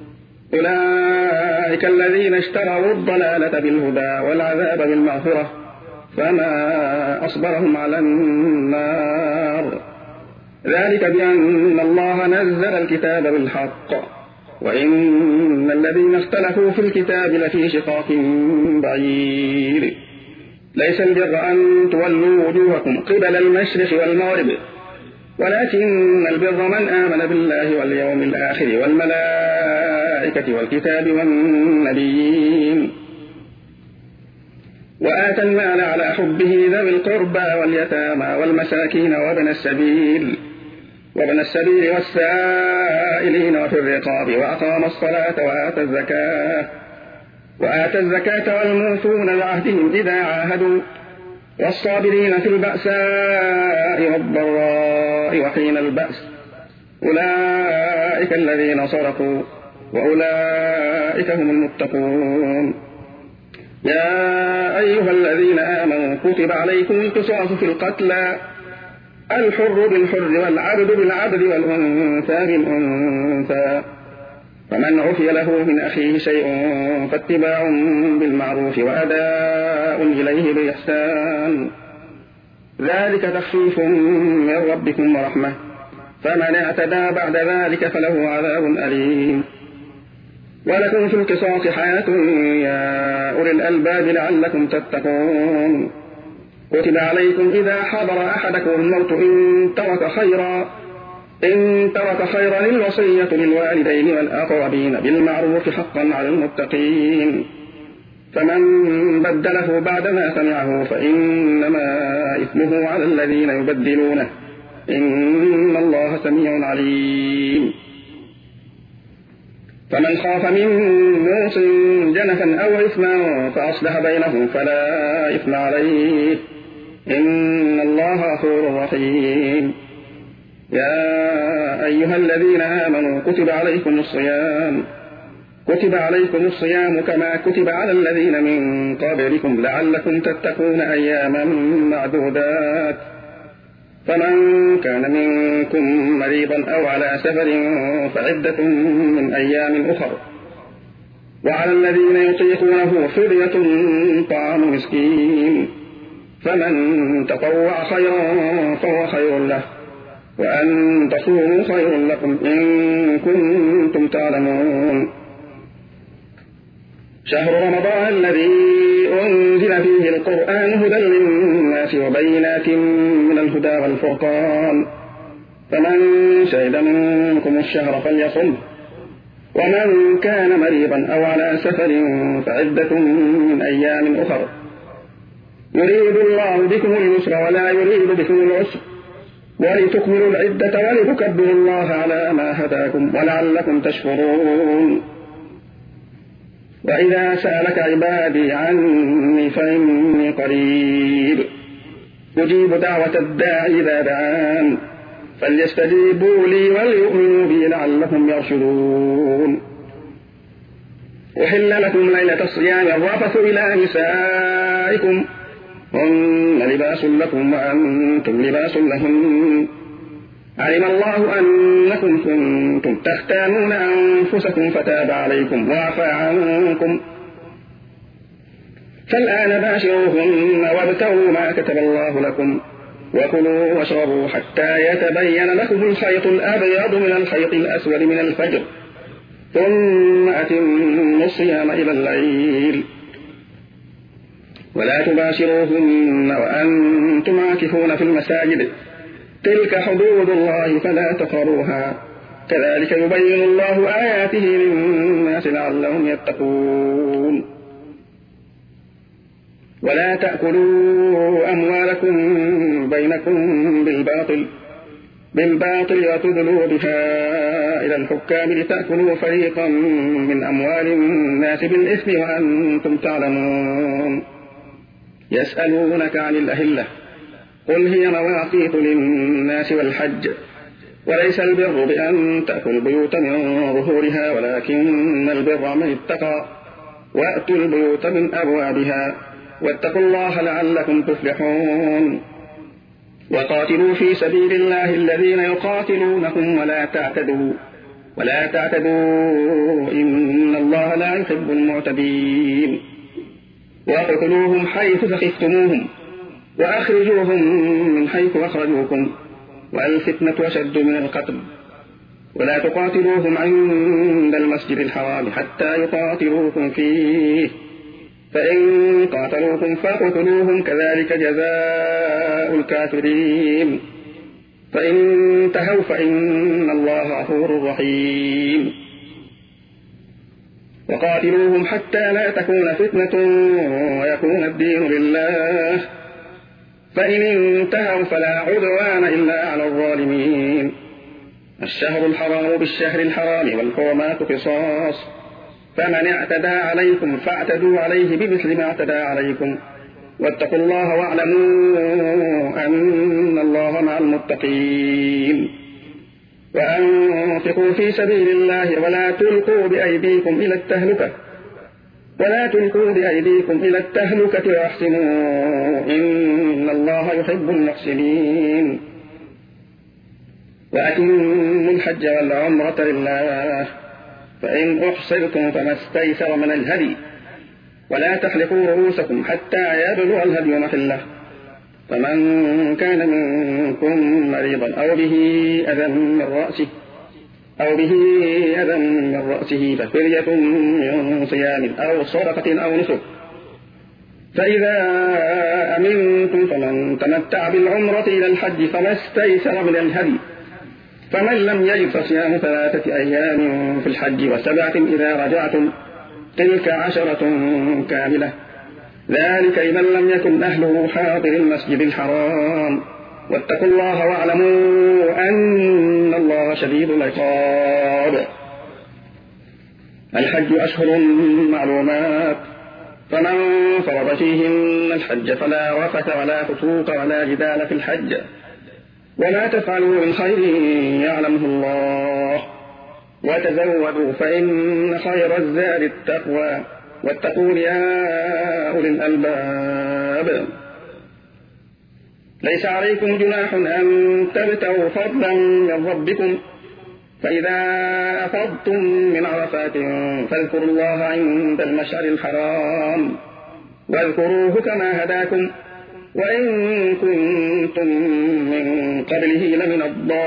أولئك الذين اشتروا الضلالة بالهدى والعذاب بالمغفرة فما أصبرهم على النار. ذلك بأن الله نزل الكتاب بالحق وإن الذين اختلفوا في الكتاب لفي شقاق بعيد. ليس البر أن تولوا وجوهكم قبل المشرق والمغرب ولكن البر من آمن بالله واليوم الآخر والملائكة والكتاب والنبيين وآتى المال على حبه ذوي القربى واليتامى والمساكين وابن السبيل وابن السبيل والسائلين وفي الرقاب وأقام الصلاة وآتى الزكاة وآتى الزكاة والموفون بعهدهم إذا عاهدوا والصابرين في البأساء والضراء وحين البأس أولئك الذين صدقوا وأولئك هم المتقون. يا أيها الذين آمنوا كتب عليكم القصاص في القتلى الحر بالحر والعبد بالعبد والأنثى بالأنثى فمن عفي له من أخيه شيء فاتباع بالمعروف وأداء إليه بإحسان ذلك تخفيف من ربكم ورحمة فمن اعتدى بعد ذلك فله عذاب أليم. ولكم في القصاص حياة يا أولي الألباب لعلكم تتقون. كتب عليكم إذا حضر أحدكم الموت إن ترك خيرا إن ترك خيرا الوصية للوالدين والأقربين بالمعروف حقا على المتقين فمن بدله بعدما سمعه فإنما إثمه على الذين يبدلونه إن الله سميع عليم. فمن خاف من موص جنفا أو إثما فأصلح بينهم فلا إثم عليه إن الله غفور رحيم. يا أيها الذين آمنوا كتب عليكم الصيام كتب عليكم الصيام كما كتب على الذين من قبلكم لعلكم تتقون أياما معدودات فمن كان منكم مريضا أو على سفر فعدة من أيام أخر وعلى الذين يطيقونه فدية طعام مسكين فمن تطوع خيرا فهو خير له وأن تصوموا خير لكم إن كنتم تعلمون. شهر رمضان الذي أنزل فيه القرآن هدى للناس وبينات من الهدى والفرقان فمن شهد منكم الشهر فليصم ومن كان مريضا أو على سفر فعدة من أيام أخر يريد الله بكم اليسر ولا يريد بكم العسر ولتكملوا العدة ولتكبروا الله على ما هداكم ولعلكم تشكرون. وإذا سألك عبادي عني فإني قريب أجيب دعوة الداعي إذا دعان فليستجيبوا لي وليؤمنوا بي لعلهم يرشدون. أحل لكم ليلة الصيام الرفث إلى نسائكم هن لباس لكم وأنتم لباس لهن علم الله أنكم كنتم تختانون أنفسكم فتاب عليكم وعفى عنكم فالآن باشروهن وابتغوا ما كتب الله لكم وكلوا واشربوا حتى يتبين لكم الخيط الأبيض من الخيط الأسود من الفجر ثم أتموا الصيام إلى الليل ولا تباشروهن وأنتم عاكفون في المساجد تلك حدود الله فلا تقربوها كذلك يبين الله آياته للناس لعلهم يتقون. ولا تأكلوا أموالكم بينكم بالباطل بالباطل وتدلوا بها إلى الحكام لتأكلوا فريقا من أموال الناس بالإثم وأنتم تعلمون. يسألونك عن الأهلة قل هي مواقيت للناس والحج وليس البر بأن تأتوا البيوت من ظهورها ولكن البر من اتقى وأتوا البيوت من أبوابها واتقوا الله لعلكم تفلحون وقاتلوا في سبيل الله الذين يقاتلونكم ولا تعتدوا ولا تعتدوا إن الله لا يحب المعتدين واقتلوهم حيث ثقفتموهم وأخرجوهم من حيث أخرجوكم والفتنة أشد من القتل ولا تقاتلوهم عند المسجد الحرام حتى يقاتلوكم فيه فإن قاتلوكم فاقتلوهم كذلك جزاء الكافرين فإن انتهوا فإن الله غفور رحيم وقاتلوهم حتى لا تكون فتنة ويكون الدين لله فإن انتهوا فلا عدوان إلا على الظالمين الشهر الحرام بالشهر الحرام والحرمات قصاص فمن اعتدى عليكم فاعتدوا عليه بمثل ما اعتدى عليكم واتقوا الله واعلموا أن الله مع المتقين وأنفقوا في سبيل الله ولا تلقوا بأيديكم إلى التهلكة ولا تلقوا بأيديكم إلى التهلكة واحسنوا إن الله يحب المحسنين وأتموا الحج والعمرة لله فإن أحصرتم فما استيسر من الهدي ولا تحلقوا رؤوسكم حتى يبلغ الهدي محله فمن كان منكم مريضا أو به أذى من رأسه أو به أذى من رأسه ففدية من صيام أو صدقة أو نسك فإذا أمنتم فمن تمتع بالعمرة إلى الحج فما استيسر من الهدي فمن لم يجد فصيام ثلاثة أيام في الحج وسبعة إذا رجعتم تلك عشرة كاملة ذلك لمن لم يكن أهله حاضر المسجد الحرام واتقوا الله واعلموا أن الله شديد العقاب الحج أشهر معلومات فمن فرض فيهن الحج فلا رفث ولا فسوق ولا جدال في الحج وما تفعلوا من خير يعلمه الله وتزودوا فإن خير الزاد التقوى واتقون يا أولي الألباب ليس عليكم جناح أن تبتغوا فضلا من ربكم فإذا أفضتم من عرفات فاذكروا الله عند المشعر الحرام واذكروه كما هداكم وإن كنتم من قبله لمن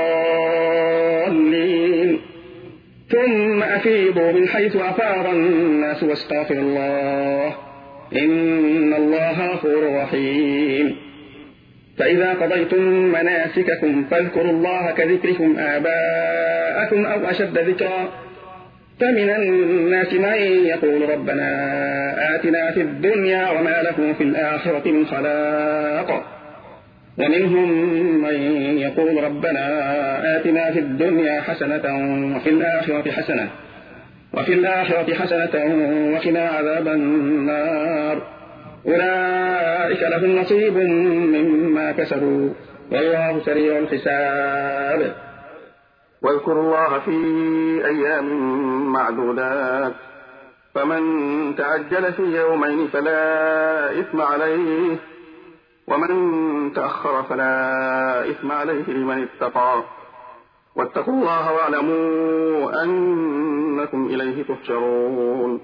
الضالين ثم أفيضوا من حيث أفاض الناس واستغفروا الله إن الله غفور رحيم فإذا قضيتم مناسككم فاذكروا الله كذكركم آباءكم أو أشد ذكرا فمن الناس من يقول ربنا آتنا في الدنيا وما له في الآخرة من خلاق ومنهم من يقول ربنا آتنا في الدنيا حسنة وفي الآخرة حسنة وفي الآخرة حسنة وقنا عذاب النار أولئك لهم نصيب مما كسبوا والله سريع الحساب واذكروا الله في أيام معدودات فمن تعجل في يومين فلا إثم عليه ومن تأخر فلا إثم عليه لمن اتقى واتقوا الله واعلموا أنكم إليه تحشرون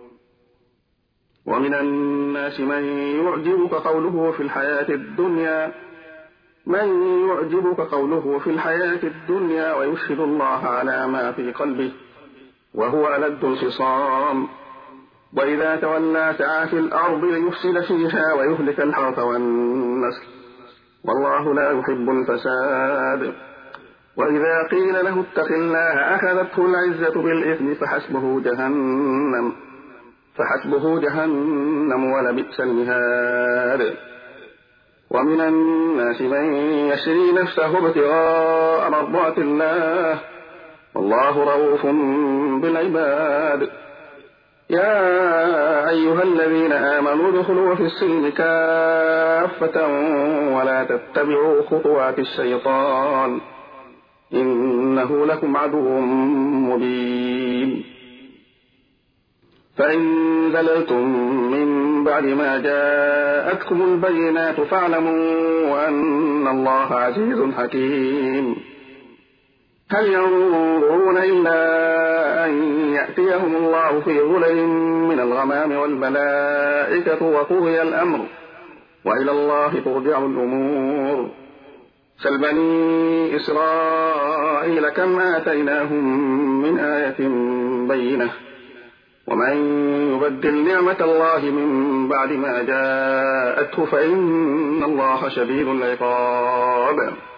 ومن الناس من يعجبك قوله في الحياة الدنيا من يعجبك قوله في الحياة الدنيا ويشهد الله على ما في قلبه وهو ألد الخصام وإذا تولى سعى في الأرض ليفسد فيها ويهلك الحرث والنسل والله لا يحب الفساد وإذا قيل له اتق الله أخذته العزة بالإثم فحسبه جهنم فحسبه جهنم ولبئس المهاد ومن الناس من يشري نفسه ابتغاء مرضات الله والله رؤوف بالعباد يا أيها الذين آمنوا ادخلوا في السلم كافة ولا تتبعوا خطوات الشيطان إنه لكم عدو مبين. فإن زللتم من بعد ما جاءتكم البينات فاعلموا أن الله عزيز حكيم. هل ينظرون إلا أن يأتيهم الله في ظلل من الغمام والملائكة وقضي الأمر وإلى الله ترجع الأمور. سل بني إسرائيل كم آتيناهم من آية بينة ومن يبدل نعمة الله من بعد ما جاءته فإن الله شديد العقاب.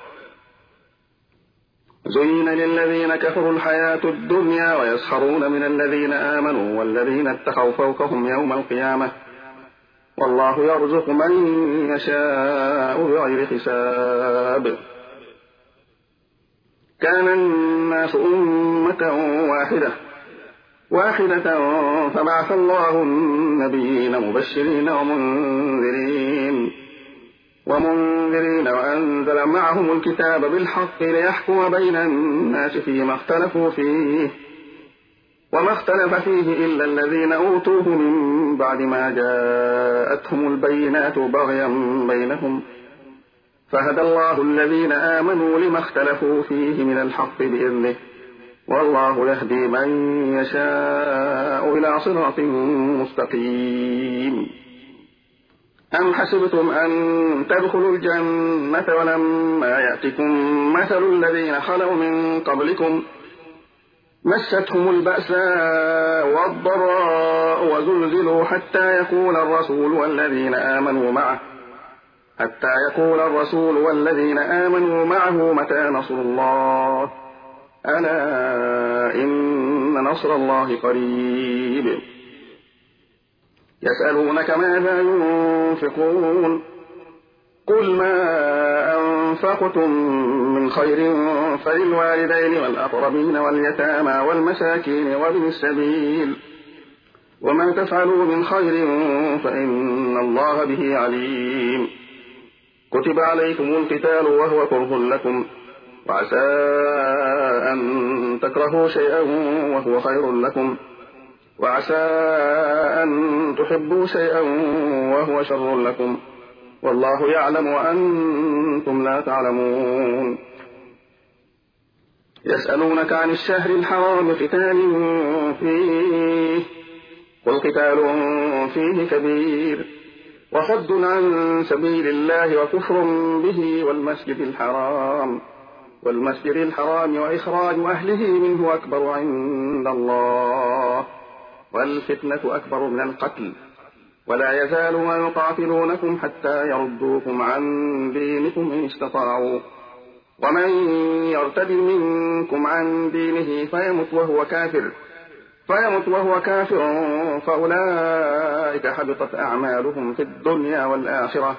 زين للذين كفروا الحياة الدنيا ويسخرون من الذين آمنوا والذين اتقوا فوقهم يوم القيامة والله يرزق من يشاء بغير حساب. كان الناس أمة واحدة واحدة فبعث الله النبيين مبشرين ومنذرين ومنذرين وأنزل معهم الكتاب بالحق ليحكم بين الناس فيما اختلفوا فيه وما اختلف فيه إلا الذين أوتوه من بعد ما جاءتهم البينات بغيا بينهم فهدى الله الذين آمنوا لما اختلفوا فيه من الحق بإذنه والله يهدي من يشاء إلى صراط مستقيم. أم حسبتم أن تدخلوا الجنة ولما يأتكم مثل الذين خلوا من قبلكم مستهم البأساء والضراء وزلزلوا حتى يقول الرسول والذين آمنوا معه حتى يقول الرسول والذين آمنوا معه متى نصر الله ألا إن نصر الله قريب. يسألونك ماذا ينفقون قل ما أنفقتم من خير فللوالدين والأقربين واليتامى والمساكين وابن السبيل وما تفعلوا من خير فإن الله به عليم. كتب عليكم القتال وهو كره لكم وعسى أن تكرهوا شيئا وهو خير لكم وعسى أن تحبوا شيئا وهو شر لكم والله يعلم وأنتم لا تعلمون. يسألونك عن الشهر الحرام قتال فيه قل قتال فيه كبير وصد عن سبيل الله وكفر به والمسجد الحرام والمسجد الحرام وإخراج أهله منه أكبر عند الله والفتنة أكبر من القتل ولا يزالون يقاتلونكم حتى يردوكم عن دينكم إن استطاعوا ومن يرتد منكم عن دينه فيمت وهو كافر فيمت وهو كافر فأولئك حبطت أعمالهم في الدنيا والآخرة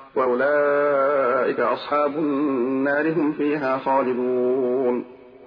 وأولئك أصحاب النار هم فيها خالدون.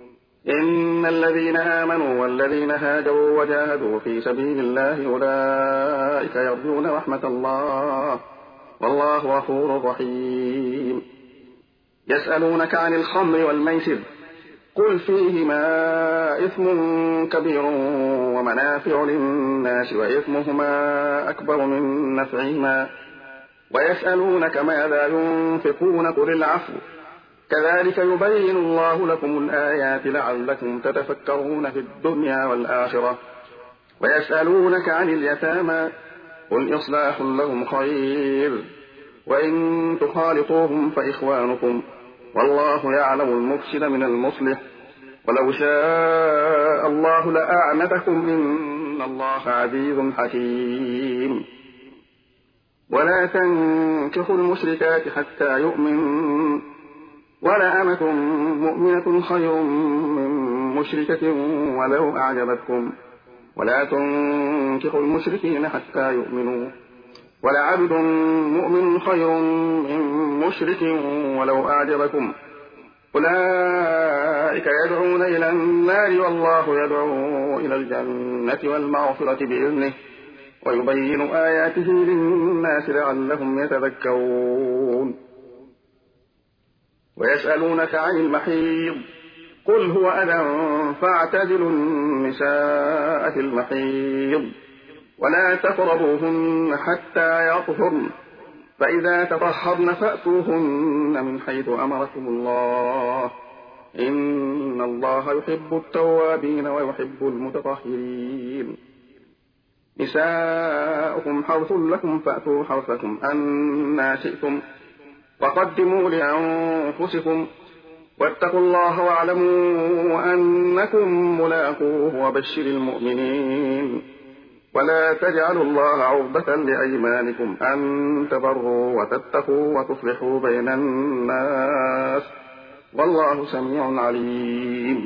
إن الذين آمنوا والذين هاجروا وجاهدوا في سبيل الله أولئك يرجون رحمة الله والله غفور رحيم. يسألونك عن الخمر والميسر قل فيهما إثم كبير ومنافع للناس وإثمهما أكبر من نفعهما ويسألونك ماذا ينفقون قل العفو كذلك يبين الله لكم الآيات لعلكم تتفكرون في الدنيا والآخرة. ويسألونك عن اليتامى قل إصلاح لهم خير وإن تخالطوهم فإخوانكم والله يعلم المفسد من المصلح ولو شاء الله لأعنتكم إن الله عزيز حكيم. ولا تنكحوا المشركات حتى يؤمنوا ولأمة مؤمنة خير من مشركة ولو أعجبتكم ولا تنكحوا المشركين حتى يؤمنوا ولعبد مؤمن خير من مشرك ولو أعجبكم أولئك يدعون إلى النار والله يدعو إلى الجنة والمغفرة بإذنه ويبين آياته للناس لعلهم يتذكرون. ويسألونك عن المحيض قل هو أذى فاعتزلوا النساء في المحيض ولا تقربوهن حتى يطهرن فإذا تطهرن فأتوهن من حيث أمركم الله إن الله يحب التوابين ويحب المتطهرين. نساؤكم حرث لكم فأتوا حرثكم أنى شئتم وقدموا لأنفسكم واتقوا الله واعلموا أنكم ملاقوه وبشر المؤمنين. ولا تجعلوا الله عرضة لأيمانكم أن تبروا وتتقوا وتصلحوا بين الناس والله سميع عليم.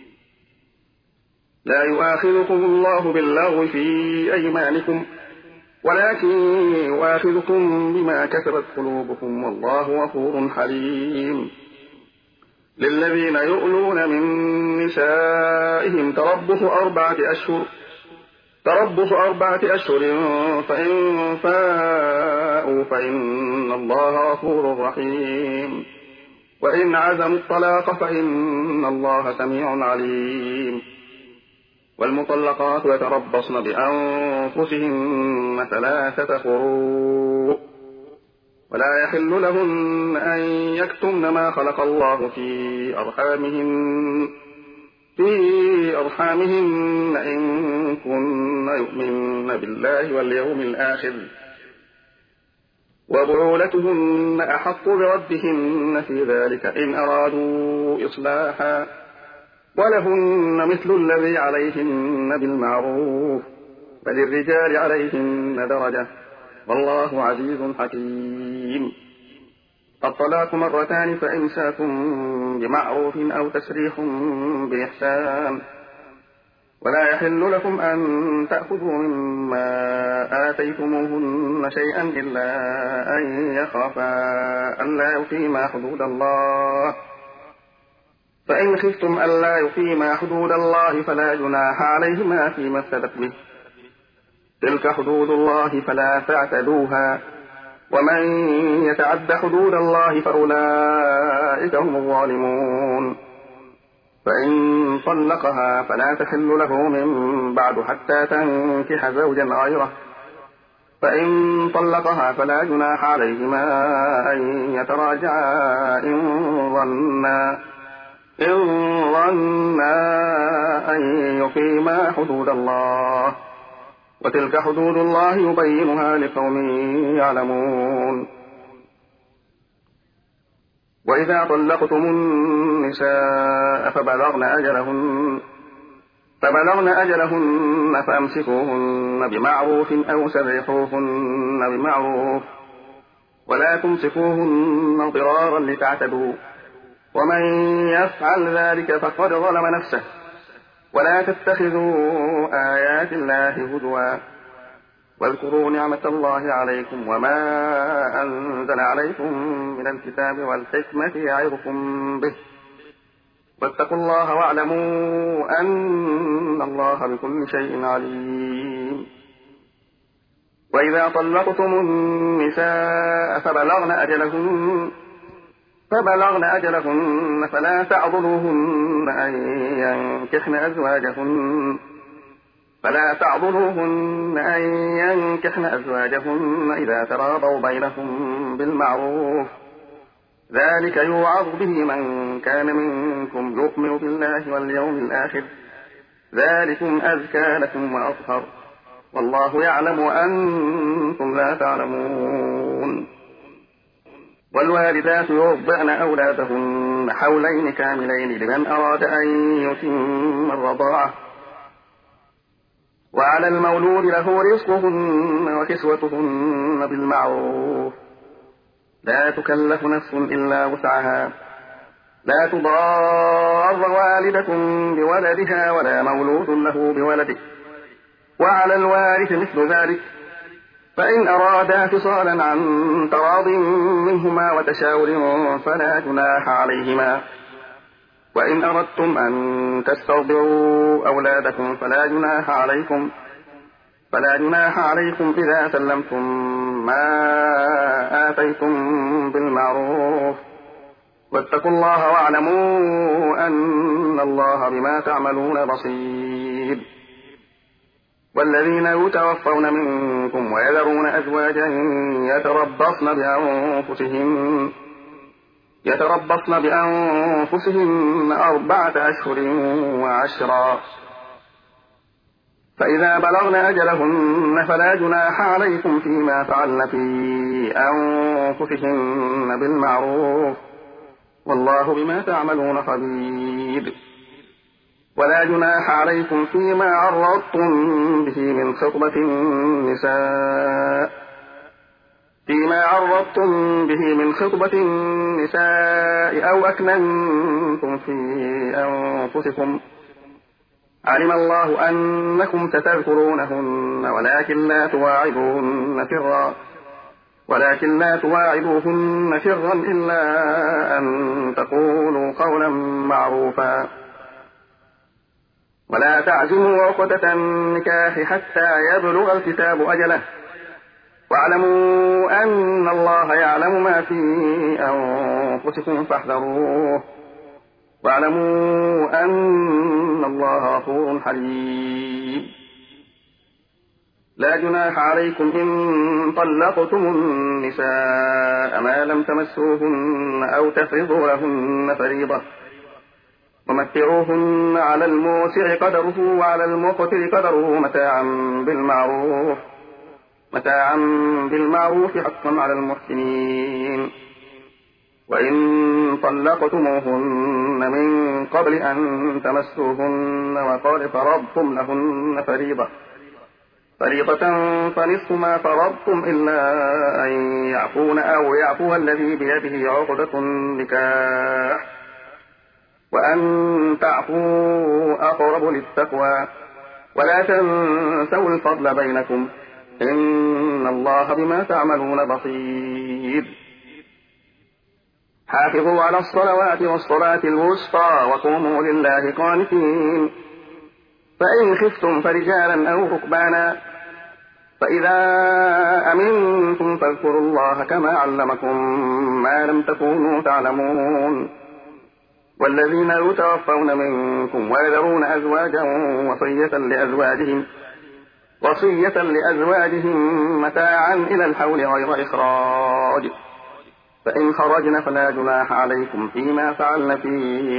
لا يؤاخذكم الله باللغو في أيمانكم ولكن يؤاخذكم بما كسبت قلوبكم والله غفور حليم. للذين يؤلون من نسائهم تربص أربعة أشهر تربص أربعة أشهر فإن فاءوا فإن الله غفور رحيم. وإن عزموا الطلاق فإن الله سميع عليم. والمطلقات يتربصن بأنفسهن ثلاثة قروء ولا يحل لهن أن يكتمن ما خلق الله في أرحامهن في أرحامهن إن كن يؤمن بالله واليوم الآخر وبعولتهن أحق بردهن في ذلك إن أرادوا إصلاحا ولهن مثل الذي عليهن بالمعروف فللرجال عليهن درجة والله عزيز حكيم. الطلاق مرتان فإمساك بمعروف أو تسريح بإحسان ولا يحل لكم أن تأخذوا مما آتيتموهن شيئا إلا أن يخافا ألا يقيما حدود الله فإن خفتم ألا يقيما حدود الله فلا جناح عليهما فيما افتدت به تلك حدود الله فلا تعتدوها ومن يتعد حدود الله فأولئك هم الظالمون. فإن طلقها فلا تحل له من بعد حتى تنكح زوجا غيره فإن طلقها فلا جناح عليهما أن يتراجعا إن ظنا إن ظنا أن يقيما حدود الله وتلك حدود الله يبينها لقوم يعلمون. وإذا طلقتم النساء فبلغن أجلهن فبلغن أجلهن فأمسكوهن بمعروف أو سرحوهن بمعروف ولا تمسكوهن ضرارا لتعتدوا ومن يفعل ذلك فقد ظلم نفسه ولا تتخذوا آيات الله هزوا واذكروا نعمة الله عليكم وما أنزل عليكم من الكتاب والحكمة يعظكم به واتقوا الله واعلموا أن الله بكل شيء عليم. وإذا طلقتم النساء فبلغن أجلهن فبلغن أجلهن فلا تعضلوهن أن ينكحن أزواجهن فلا تعضلوهن أن ينكحن أزواجهن إذا تراضوا بينهم بالمعروف ذلك يوعظ به من كان منكم يؤمن بالله واليوم الآخر ذلكم أزكى لكم وأطهر والله يعلم وأنتم لا تعلمون. والوالدات يرضعن أولادهن حولين كاملين لمن أراد أن يتم الرضاعة وعلى المولود له رزقهن وكسوتهن بالمعروف لا تكلف نفس إلا وسعها لا تضار والدة بولدها ولا مولود له بولده وعلى الوارث مثل ذلك فإن أرادا فصالا عن تراض منهما وتشاور فلا جناح عليهما وإن أردتم أن تسترضعوا أولادكم فلا جناح عليكم فلا جناح عليكم إذا سلمتم ما آتيتم بالمعروف واتقوا الله واعلموا أن الله بما تعملون بصير. والذين يتوفون منكم ويذرون أزواجا يتربصن بأنفسهن يتربصن بأنفسهن أربعة أشهر وعشرا فإذا بلغن أجلهن فلا جناح عليكم فيما فعلن في أنفسهن بالمعروف والله بما تعملون خبير. ولا جناح عليكم فيما عرضتم به من خطبة النساء فيما عرضتم به من خطبة النساء أو أكننتم في أنفسكم علم الله أنكم ستذكرونهن ولكن لا تواعدوهن سرا ولكن لا تواعدوهن سرا إلا أن تقولوا قولا معروفا. ولا تعزموا عقدة النكاح حتى يبلغ الكتاب أجله واعلموا أن الله يعلم ما في أنفسكم فاحذروه واعلموا أن الله غفور حليم. لا جناح عليكم إن طلقتم النساء ما لم تمسوهن أو تفرضوا لهن فريضة ومتعوهن على الموسع قدره وعلى المقتر قدره متاعا بالمعروف متاعا بالمعروف حقا على المحسنين. وإن طلقتموهن من قبل أن تمسوهن وقد فرضتم لهن فريضة فريضة فنصف ما فرضتم إلا أن يعفون أو يعفو الذي بيده عقدة النكاح وأن تعفوا أقرب للتقوى ولا تنسوا الفضل بينكم إن الله بما تعملون بصير. حافظوا على الصلوات والصلاة الوسطى وقوموا لله قانتين. فإن خفتم فرجالا أو ركبانا فإذا أمنتم فاذكروا الله كما علمكم ما لم تكونوا تعلمون. والذين يتوفون منكم ويذرون أزواجا وصية لأزواجهم وصية لأزواجهم متاعا إلى الحول غير إخراج فإن خرجن فلا جناح عليكم فيما فعلن في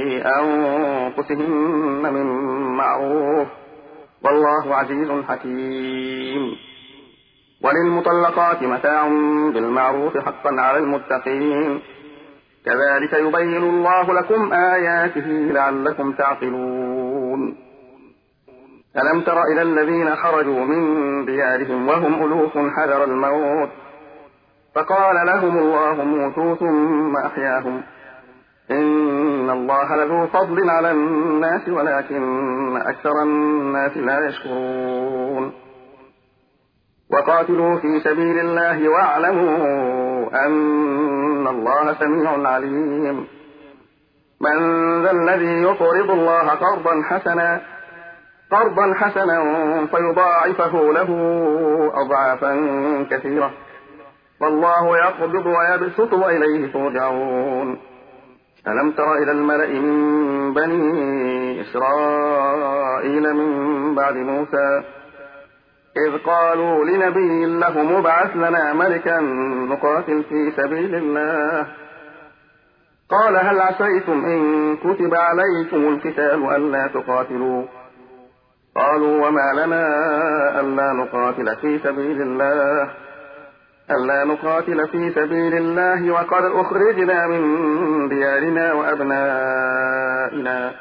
أنفسهن من معروف والله عزيز حكيم. وللمطلقات متاع بالمعروف حقا على المتقين كذلك يبين الله لكم آياته لعلكم تعقلون. ألم تر إلى الذين خرجوا من ديارهم وهم ألوف حذر الموت فقال لهم الله موتوا ثم أحياهم إن الله لذو فضل على الناس ولكن أكثر الناس لا يشكرون. وقاتلوا في سبيل الله واعلموا أن الله سميع عليم. من ذا الذي يقرض الله قرضا حسنا قرضا حسنا فيضاعفه له أضعافا كثيرة والله يقبض ويبسط وإليه ترجعون. ألم تر إلى الملأ من بني إسرائيل من بعد موسى إذ قالوا لنبي له مبعث لنا ملكا نقاتل في سبيل الله قال هل عسيتم إن كتب عليكم القتال ألا تقاتلوا قالوا وما لنا ألا نقاتل في سبيل الله ألا نقاتل في سبيل الله وقد أخرجنا من ديارنا وأبنائنا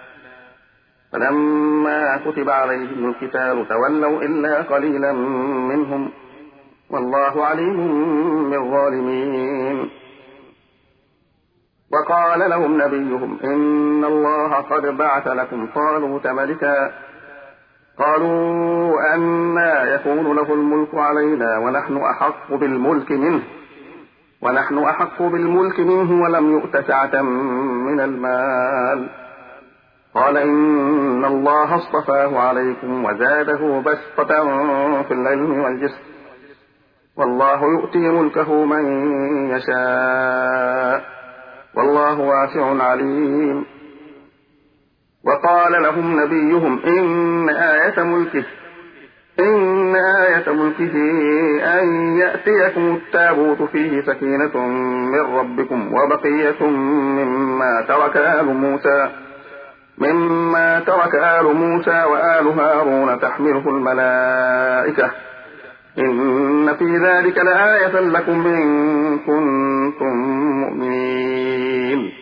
فلما كتب عليهم القتال تولوا إلا قليلا منهم والله عليم بالظالمين. وقال لهم نبيهم إن الله قد بعث لكم طالوت ملكا قالوا أنى يكون له الملك علينا ونحن أحق بالملك منه ونحن أحق بالملك منه ولم يؤت سعة من المال قال إن الله اصطفاه عليكم وزاده بسطة في العلم والجسم والله يؤتي ملكه من يشاء والله واسع عليم. وقال لهم نبيهم إن آية ملكه إن آية ملكه أن يأتيكم التابوت فيه سكينة من ربكم وبقية مما ترك آل موسى مما ترك آل موسى وآل هارون تحمله الملائكة إن في ذلك لآية لكم إن كنتم مؤمنين.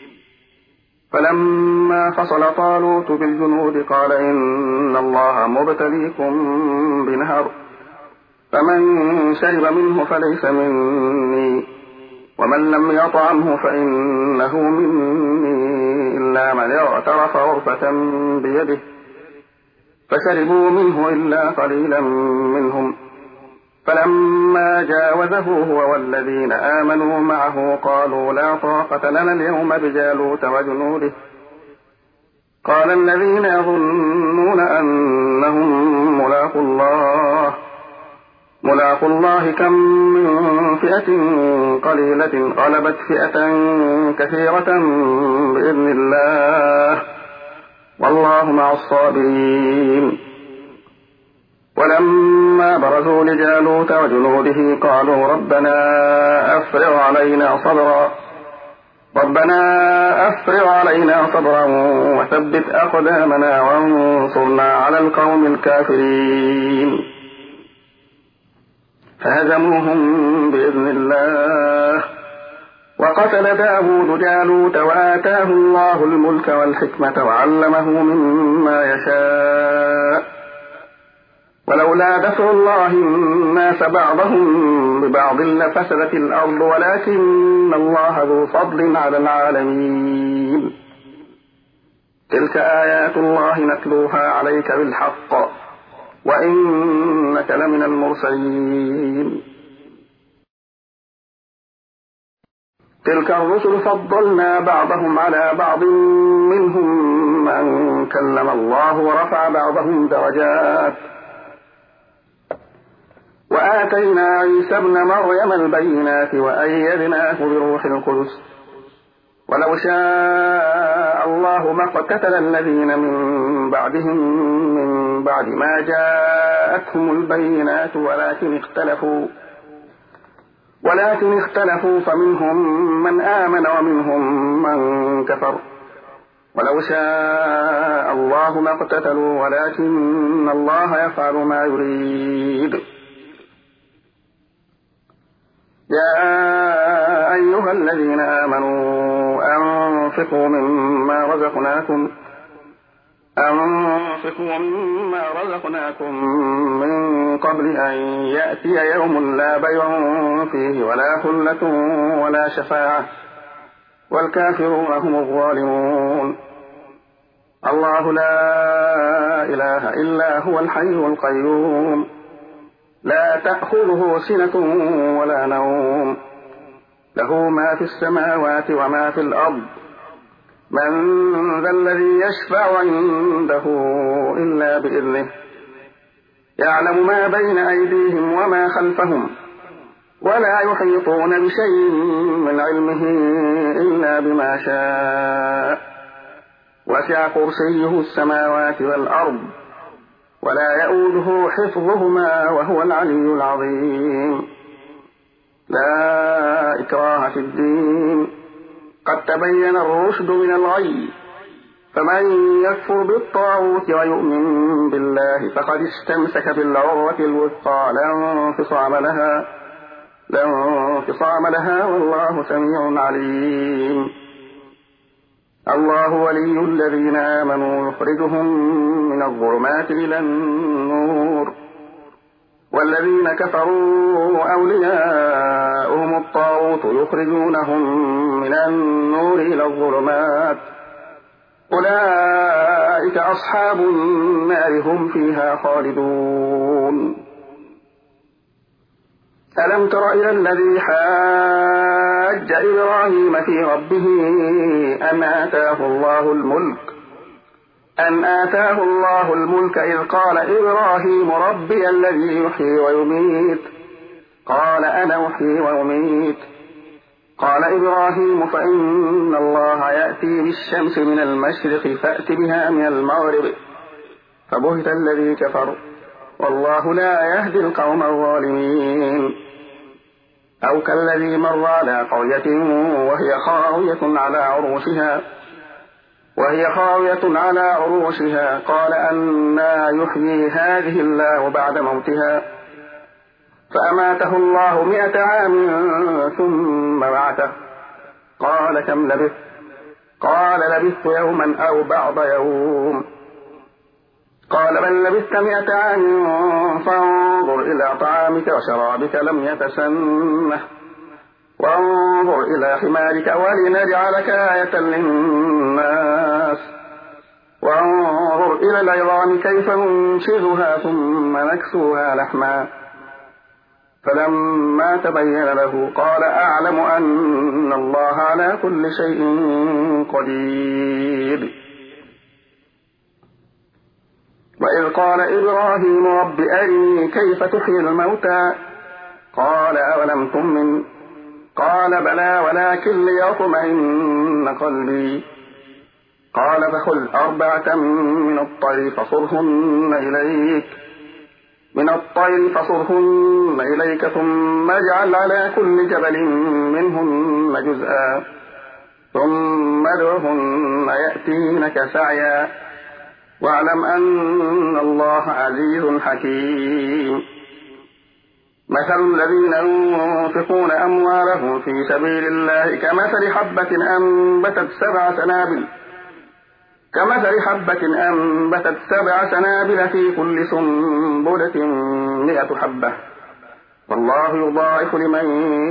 فلما فصل طالوت بالجنود قال إن الله مبتليكم بنهر فمن شرب منه فليس مني ومن لم يطعمه فإنه مني إلا من اغترف غرفة بيده فشربوا منه إلا قليلا منهم. فلما جاوزه هو والذين آمنوا معه قالوا لا طاقة لنا اليوم بجالوت وجنوده. قال الذين يظنون أنهم ملاقو الله ملاقو الله كم من فئة قليلة غلبت فئة كثيرة بإذن الله والله مع الصابرين. ولما برزوا لجالوت وجنوده قالوا ربنا أفرغ علينا صبرا ربنا أفرغ علينا صبرا وثبت أقدامنا وانصرنا على القوم الكافرين. فهزموهم بإذن الله وقتل داود جالوت وآتاه الله الملك والحكمة وعلمه مما يشاء ولولا دفع الله الناس بعضهم ببعض لفسدت الأرض ولكن الله ذو فضل على العالمين. تلك آيات الله نتلوها عليك بالحق وإنك لمن المرسلين. تلك الرسل فضلنا بعضهم على بعض منهم من كلم الله ورفع بعضهم درجات وآتينا عيسى ابن مريم البينات وأيدناه بروح القدس ولو شاء الله ما اقتتل الذين من بعدهم من بعد ما جاءتهم البينات ولكن اختلفوا ولكن اختلفوا فمنهم من آمن ومنهم من كفر ولو شاء الله ما اقتتلوا ولكن الله يفعل ما يريد. يا أيها الذين آمنوا أنفقوا مما رزقناكم أنفقوا مما رزقناكم من قبل أن يأتي يوم لا بيع فيه ولا خلة ولا شفاعة والكافرون هم الظالمون. الله لا إله إلا هو الحي القيوم لا تأخذه سنة ولا نوم له ما في السماوات وما في الأرض من ذا الذي يشفع عنده إلا بإذنه يعلم ما بين أيديهم وما خلفهم ولا يحيطون بشيء من علمه إلا بما شاء وسع كرسيه السماوات والأرض ولا يؤوده حفظهما وهو العلي العظيم. لا إكراه في الدين قد تبين الرشد من الغي فمن يكفر بالطاغوت ويؤمن بالله فقد استمسك بالعروة الوثقى لا انفصام لها لا انفصام لها والله سميع عليم. الله ولي الذين آمنوا يخرجهم من الظلمات إلى النور والذين كفروا أولياؤهم الطاغوت يخرجونهم من النور إلى الظلمات أولئك أصحاب النار هم فيها خالدون. ألم تر إلى الذي حاج إبراهيم في ربه أن آتاه الله الملك أن آتاه الله الملك إذ قال إبراهيم ربي الذي يحيي ويميت قال أنا أحيي وأميت قال إبراهيم فإن الله يأتي بالشمس من المشرق فأت بها من المغرب فبهت الذي كفر والله لا يهدي القوم الظالمين أو كالذي مر على قرية وهي خاوية على عروشها وهي خاوية على عروشها قال أنى يحيي هذه الله بعد موتها فأماته الله مئة عام ثم بعثه قال كم لبثت قال لبثت يوما أو بعض يوم قال بل لبثت مئة عام فانظر إلى طعامك وشرابك لم يتسنه وانظر إلى حمارك ولنجعلك آية للناس وانظر إلى العظام كيف ننشزها ثم نكسوها لحما فلما تبين له قال أعلم أن الله على كل شيء قدير. وإذ قال إبراهيم رب أرني كيف تحيي الموتى قال أولم تؤمن قال بلى ولكن ليطمئن قلبي قال فخذ أربعة من الطير فصرهن إليك من الطير فصرهن إليك ثم اجعل على كل جبل منهن جزءا ثم ادعهن يأتينك سعيا واعلم أن الله عزيز حكيم. مثل الذين ينفقون أموالهم في سبيل الله كمثل حبة أنبتت سبع سنابل كمثل حبة أنبتت سبع سنابل في كل سنبلة مئة حبة والله يضاعف لمن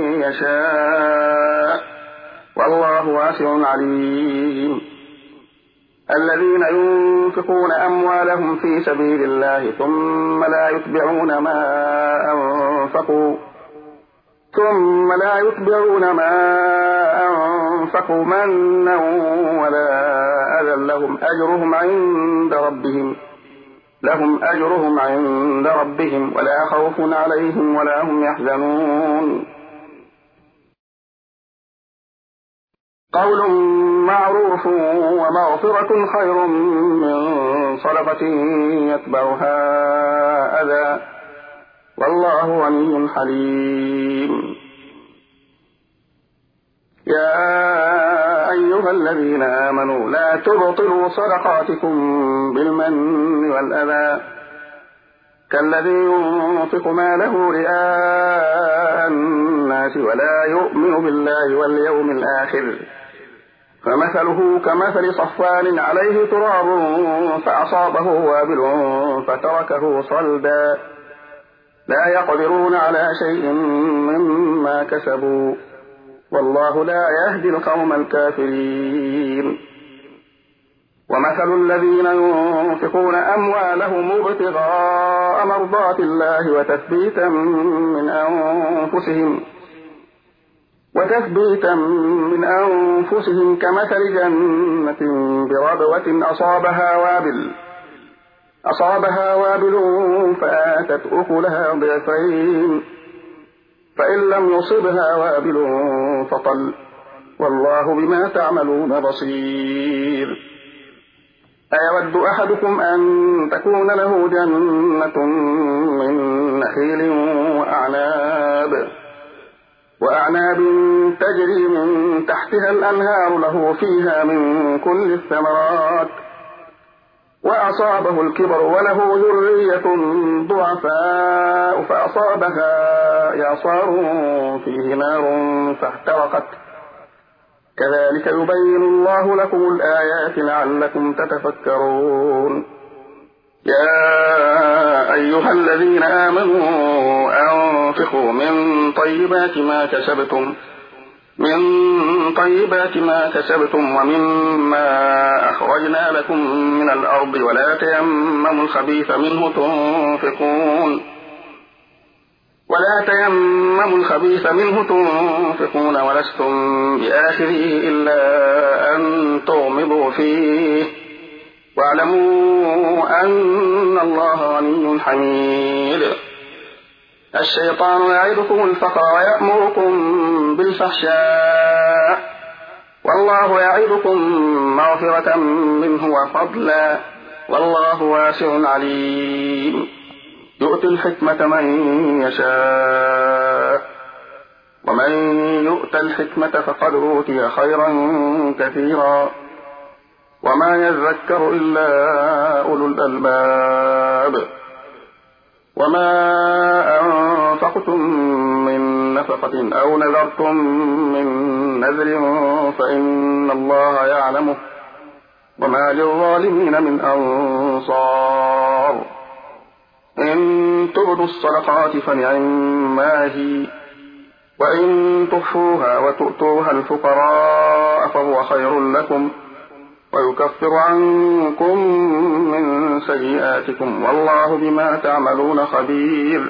يشاء والله واسع عليم. الذين ينفقون أموالهم في سبيل الله ثم لا يتبعون ما أنفقوا ثم لا يتبعون ما أنفقوا منا ولا أذى لهم أجرهم عند ربهم لهم أجرهم عند ربهم ولا خوف عليهم ولا هم يحزنون. قول معروف ومغفرة خير من صدقة يتبعها أذى والله غني حليم. يا أيها الذين آمنوا لا تبطلوا صدقاتكم بالمن والأذى كالذي ينفق ماله رئاء الناس ولا يؤمن بالله واليوم الآخر فمثله كمثل صفوان عليه تراب فأصابه وابل فتركه صلدا لا يقدرون على شيء مما كسبوا والله لا يهدي القوم الكافرين. ومثل الذين ينفقون أموالهم ابتغاء مرضات الله وتثبيتا من أنفسهم وتثبيتا من أنفسهم كمثل جنة بربوة أصابها وابل أصابها وابل فآتت أكلها ضعفين فإن لم يصبها وابل فطل والله بما تعملون بصير. أيود أحدكم أن تكون له جنة من نخيل وأعناب وأعناب تجري من تحتها الأنهار له فيها من كل الثمرات وأصابه الكبر وله ذرية ضعفاء فأصابها إعصار فيه نار فاحترقت كذلك يبين الله لكم الآيات لعلكم تتفكرون. يا أيها الذين آمنوا أنفقوا من طيبات ما كسبتم من طيبات ما كسبتم ومما أخرجنا لكم من الأرض ولا تيمموا الخبيث منه تنفقون ولا تيمموا الخبيث منه تنفقون ولستم بآخره إلا أن تغمضوا فيه واعلموا أن الله غني حميد. الشيطان يعدكم الفقر ويأمركم بالفحشاء والله يعدكم مغفرة منه وفضلا والله واسع عليم. يؤتي الحكمة من يشاء ومن يؤت الحكمة فقد أوتي خيرا كثيرا وما يذكر إلا أولو الألباب. وما أنفقتم من نفقة أو نذرتم من نذر فإن الله يعلمه وما للظالمين من أنصار. إن تبدوا الصدقات فنعما هي وإن تخفوها وتؤتوها الفقراء فهو خير لكم ويكفر عنكم من سيئاتكم والله بما تعملون خبير.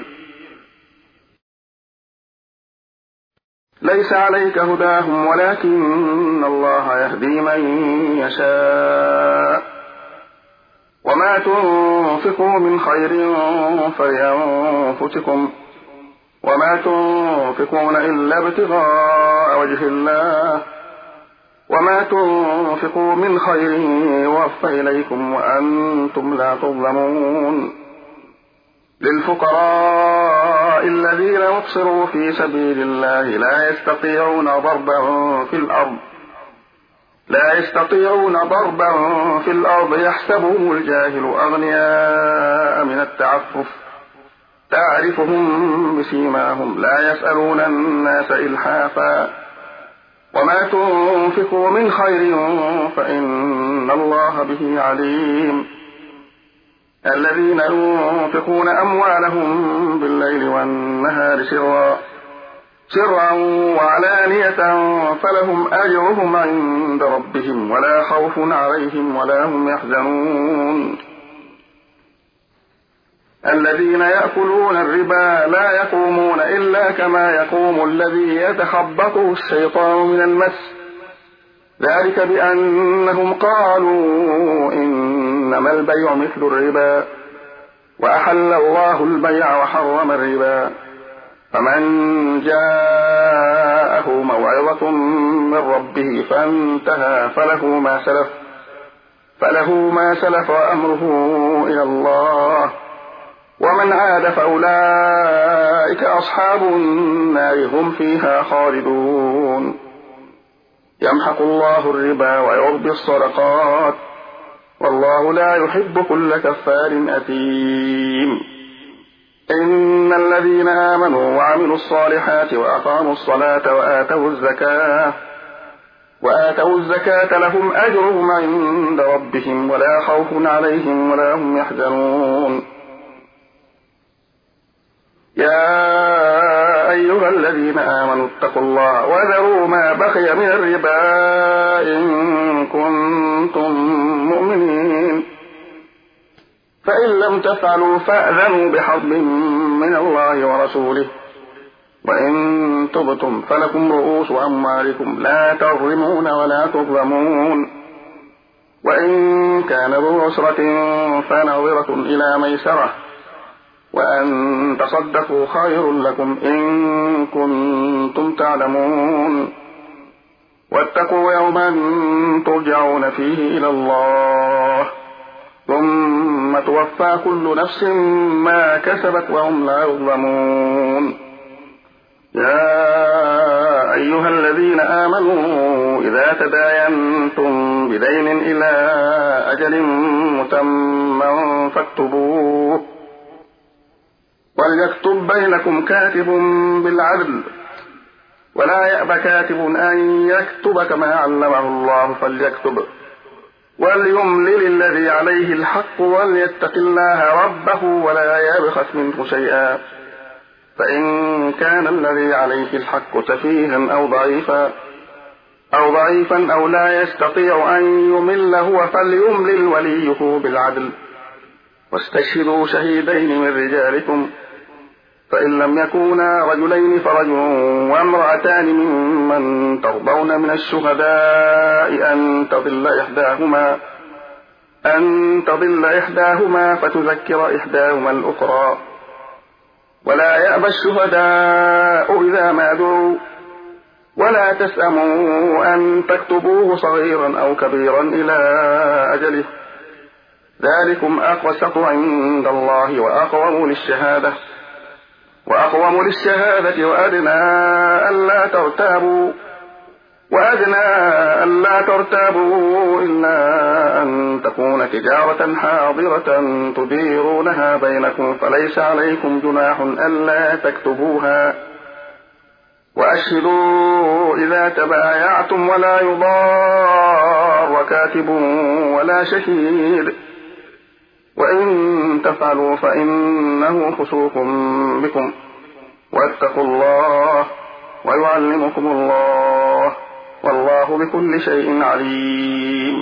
ليس عليك هداهم ولكن الله يهدي من يشاء وما تنفقوا من خير فلأنفسكم وما تنفقون إلا ابتغاء وجه الله وما تنفقوا من خير يوفى إليكم وأنتم لا تظلمون. للفقراء الذين أحصروا في سبيل الله لا يستطيعون ضربا في الأرض لا يستطيعون ضربا في الأرض يحسبهم الجاهل أغنياء من التعفف تعرفهم بسيماهم لا يسألون الناس إلحافا وما تنفقوا من خير فإن الله به عليم. الذين ينفقون أموالهم بالليل والنهار سرا سرا وعلانية فلهم أجرهم عند ربهم ولا خوف عليهم ولا هم يحزنون. الذين يأكلون الربا لا يقومون إلا كما يقوم الذي يتخبطه الشيطان من المس ذلك بأنهم قالوا إنما البيع مثل الربا وأحل الله البيع وحرم الربا. فمن جاءه موعظة من ربه فانتهى فله ما سلف فله ما سلف وأمره إلى الله ومن عاد فأولئك أصحاب النار هم فيها خالدون. يمحق الله الربا ويربي الصدقات والله لا يحب كل كفار أثيم. إن الذين آمنوا وعملوا الصالحات وأقاموا الصلاة وآتوا الزكاة وآتوا الزكاة لهم أجرهم عند ربهم ولا خوف عليهم ولا هم يحزنون. يا أيها الذين آمنوا اتقوا الله وذروا ما بقي من الربا إن كنتم مؤمنين فإن لم تفعلوا فأذنوا بحرب من الله ورسوله وإن تبتم فلكم رؤوس أموالكم لا تظلمون ولا تظلمون. وإن كان ذو عسرة فنظرة إلى ميسرة وأن تصدقوا خير لكم إن كنتم تعلمون. واتقوا يوما ترجعون فيه إلى الله ثم توفى كل نفس ما كسبت وهم لا يظلمون. يا أيها الذين آمنوا إذا تداينتم بدين إلى أجل مسمى فاكتبوه وليكتب بينكم كاتب بالعدل ولا يأب كاتب أن يكتب كما علمه الله فليكتب وليملل الذي عليه الحق وليتق الله ربه ولا يبخس منه شيئا فإن كان الذي عليه الحق سفيها أو ضعيفا أو ضعيفا أو لا يستطيع أن يمل هو فليملل وليه بالعدل واستشهدوا شهيدين من رجالكم فإن لم يكونا رجلين فرجل وامرأتان ممن ترضون من الشهداء أن تضل إحداهما أن تضل إحداهما فتذكر إحداهما الأخرى. ولا يأبى الشهداء إذا ما دعوا ولا تسأموا أن تكتبوه صغيرا أو كبيرا إلى أجله، ذلكم أقسط عند الله وأقوم للشهادة وأقوم للشهادة وأدنى ألا ترتابوا وأدنى ألا ترتابوا إلا أن تكون تجارة حاضرة تديرونها بينكم فليس عليكم جناح ألا تكتبوها، وأشهدوا إذا تبايعتم ولا يضار كاتب ولا شهيد، وإن تفعلوا فإنه فسوق بكم، واتقوا الله ويعلمكم الله والله بكل شيء عليم.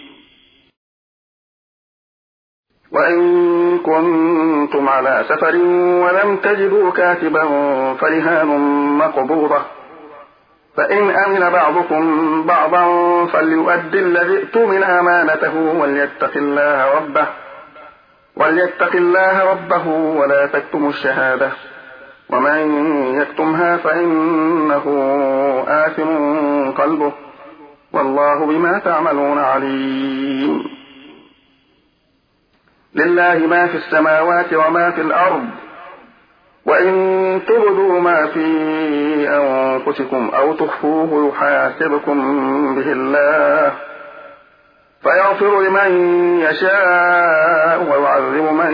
وإن كنتم على سفر ولم تجدوا كاتبا فرهان مقبوضة، فإن أمن بعضكم بعضا فليؤدي الذي ائتمن أمانته وليتق الله ربه وليتق الله ربه ولا تكتموا الشهادة، ومن يكتمها فإنه آثم قلبه والله بما تعملون عليم. لله ما في السماوات وما في الأرض، وإن تبدوا ما في أنفسكم أو تخفوه يحاسبكم به الله فيغفر لمن يشاء ويعذب من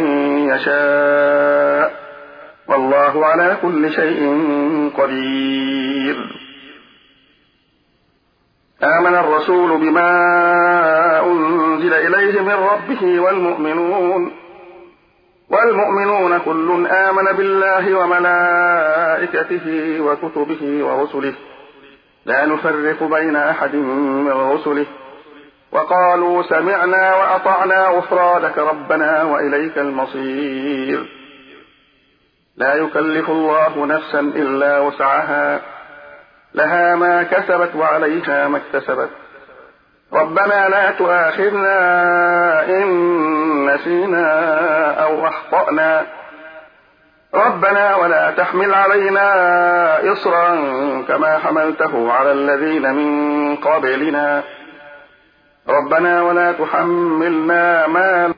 يشاء والله على كل شيء قدير. آمن الرسول بما أنزل إليه من ربه والمؤمنون والمؤمنون كل آمن بالله وملائكته وكتبه ورسله لا نفرق بين أحد من رسله وقالوا سمعنا وأطعنا غفرانك ربنا وإليك المصير. لا يكلف الله نفسا إلا وسعها لها ما كسبت وعليها ما اكتسبت ربنا لا تؤاخذنا إن نسينا أو أخطأنا ربنا ولا تحمل علينا إصرا كما حملته على الذين من قبلنا ربنا ولا تحملنا ما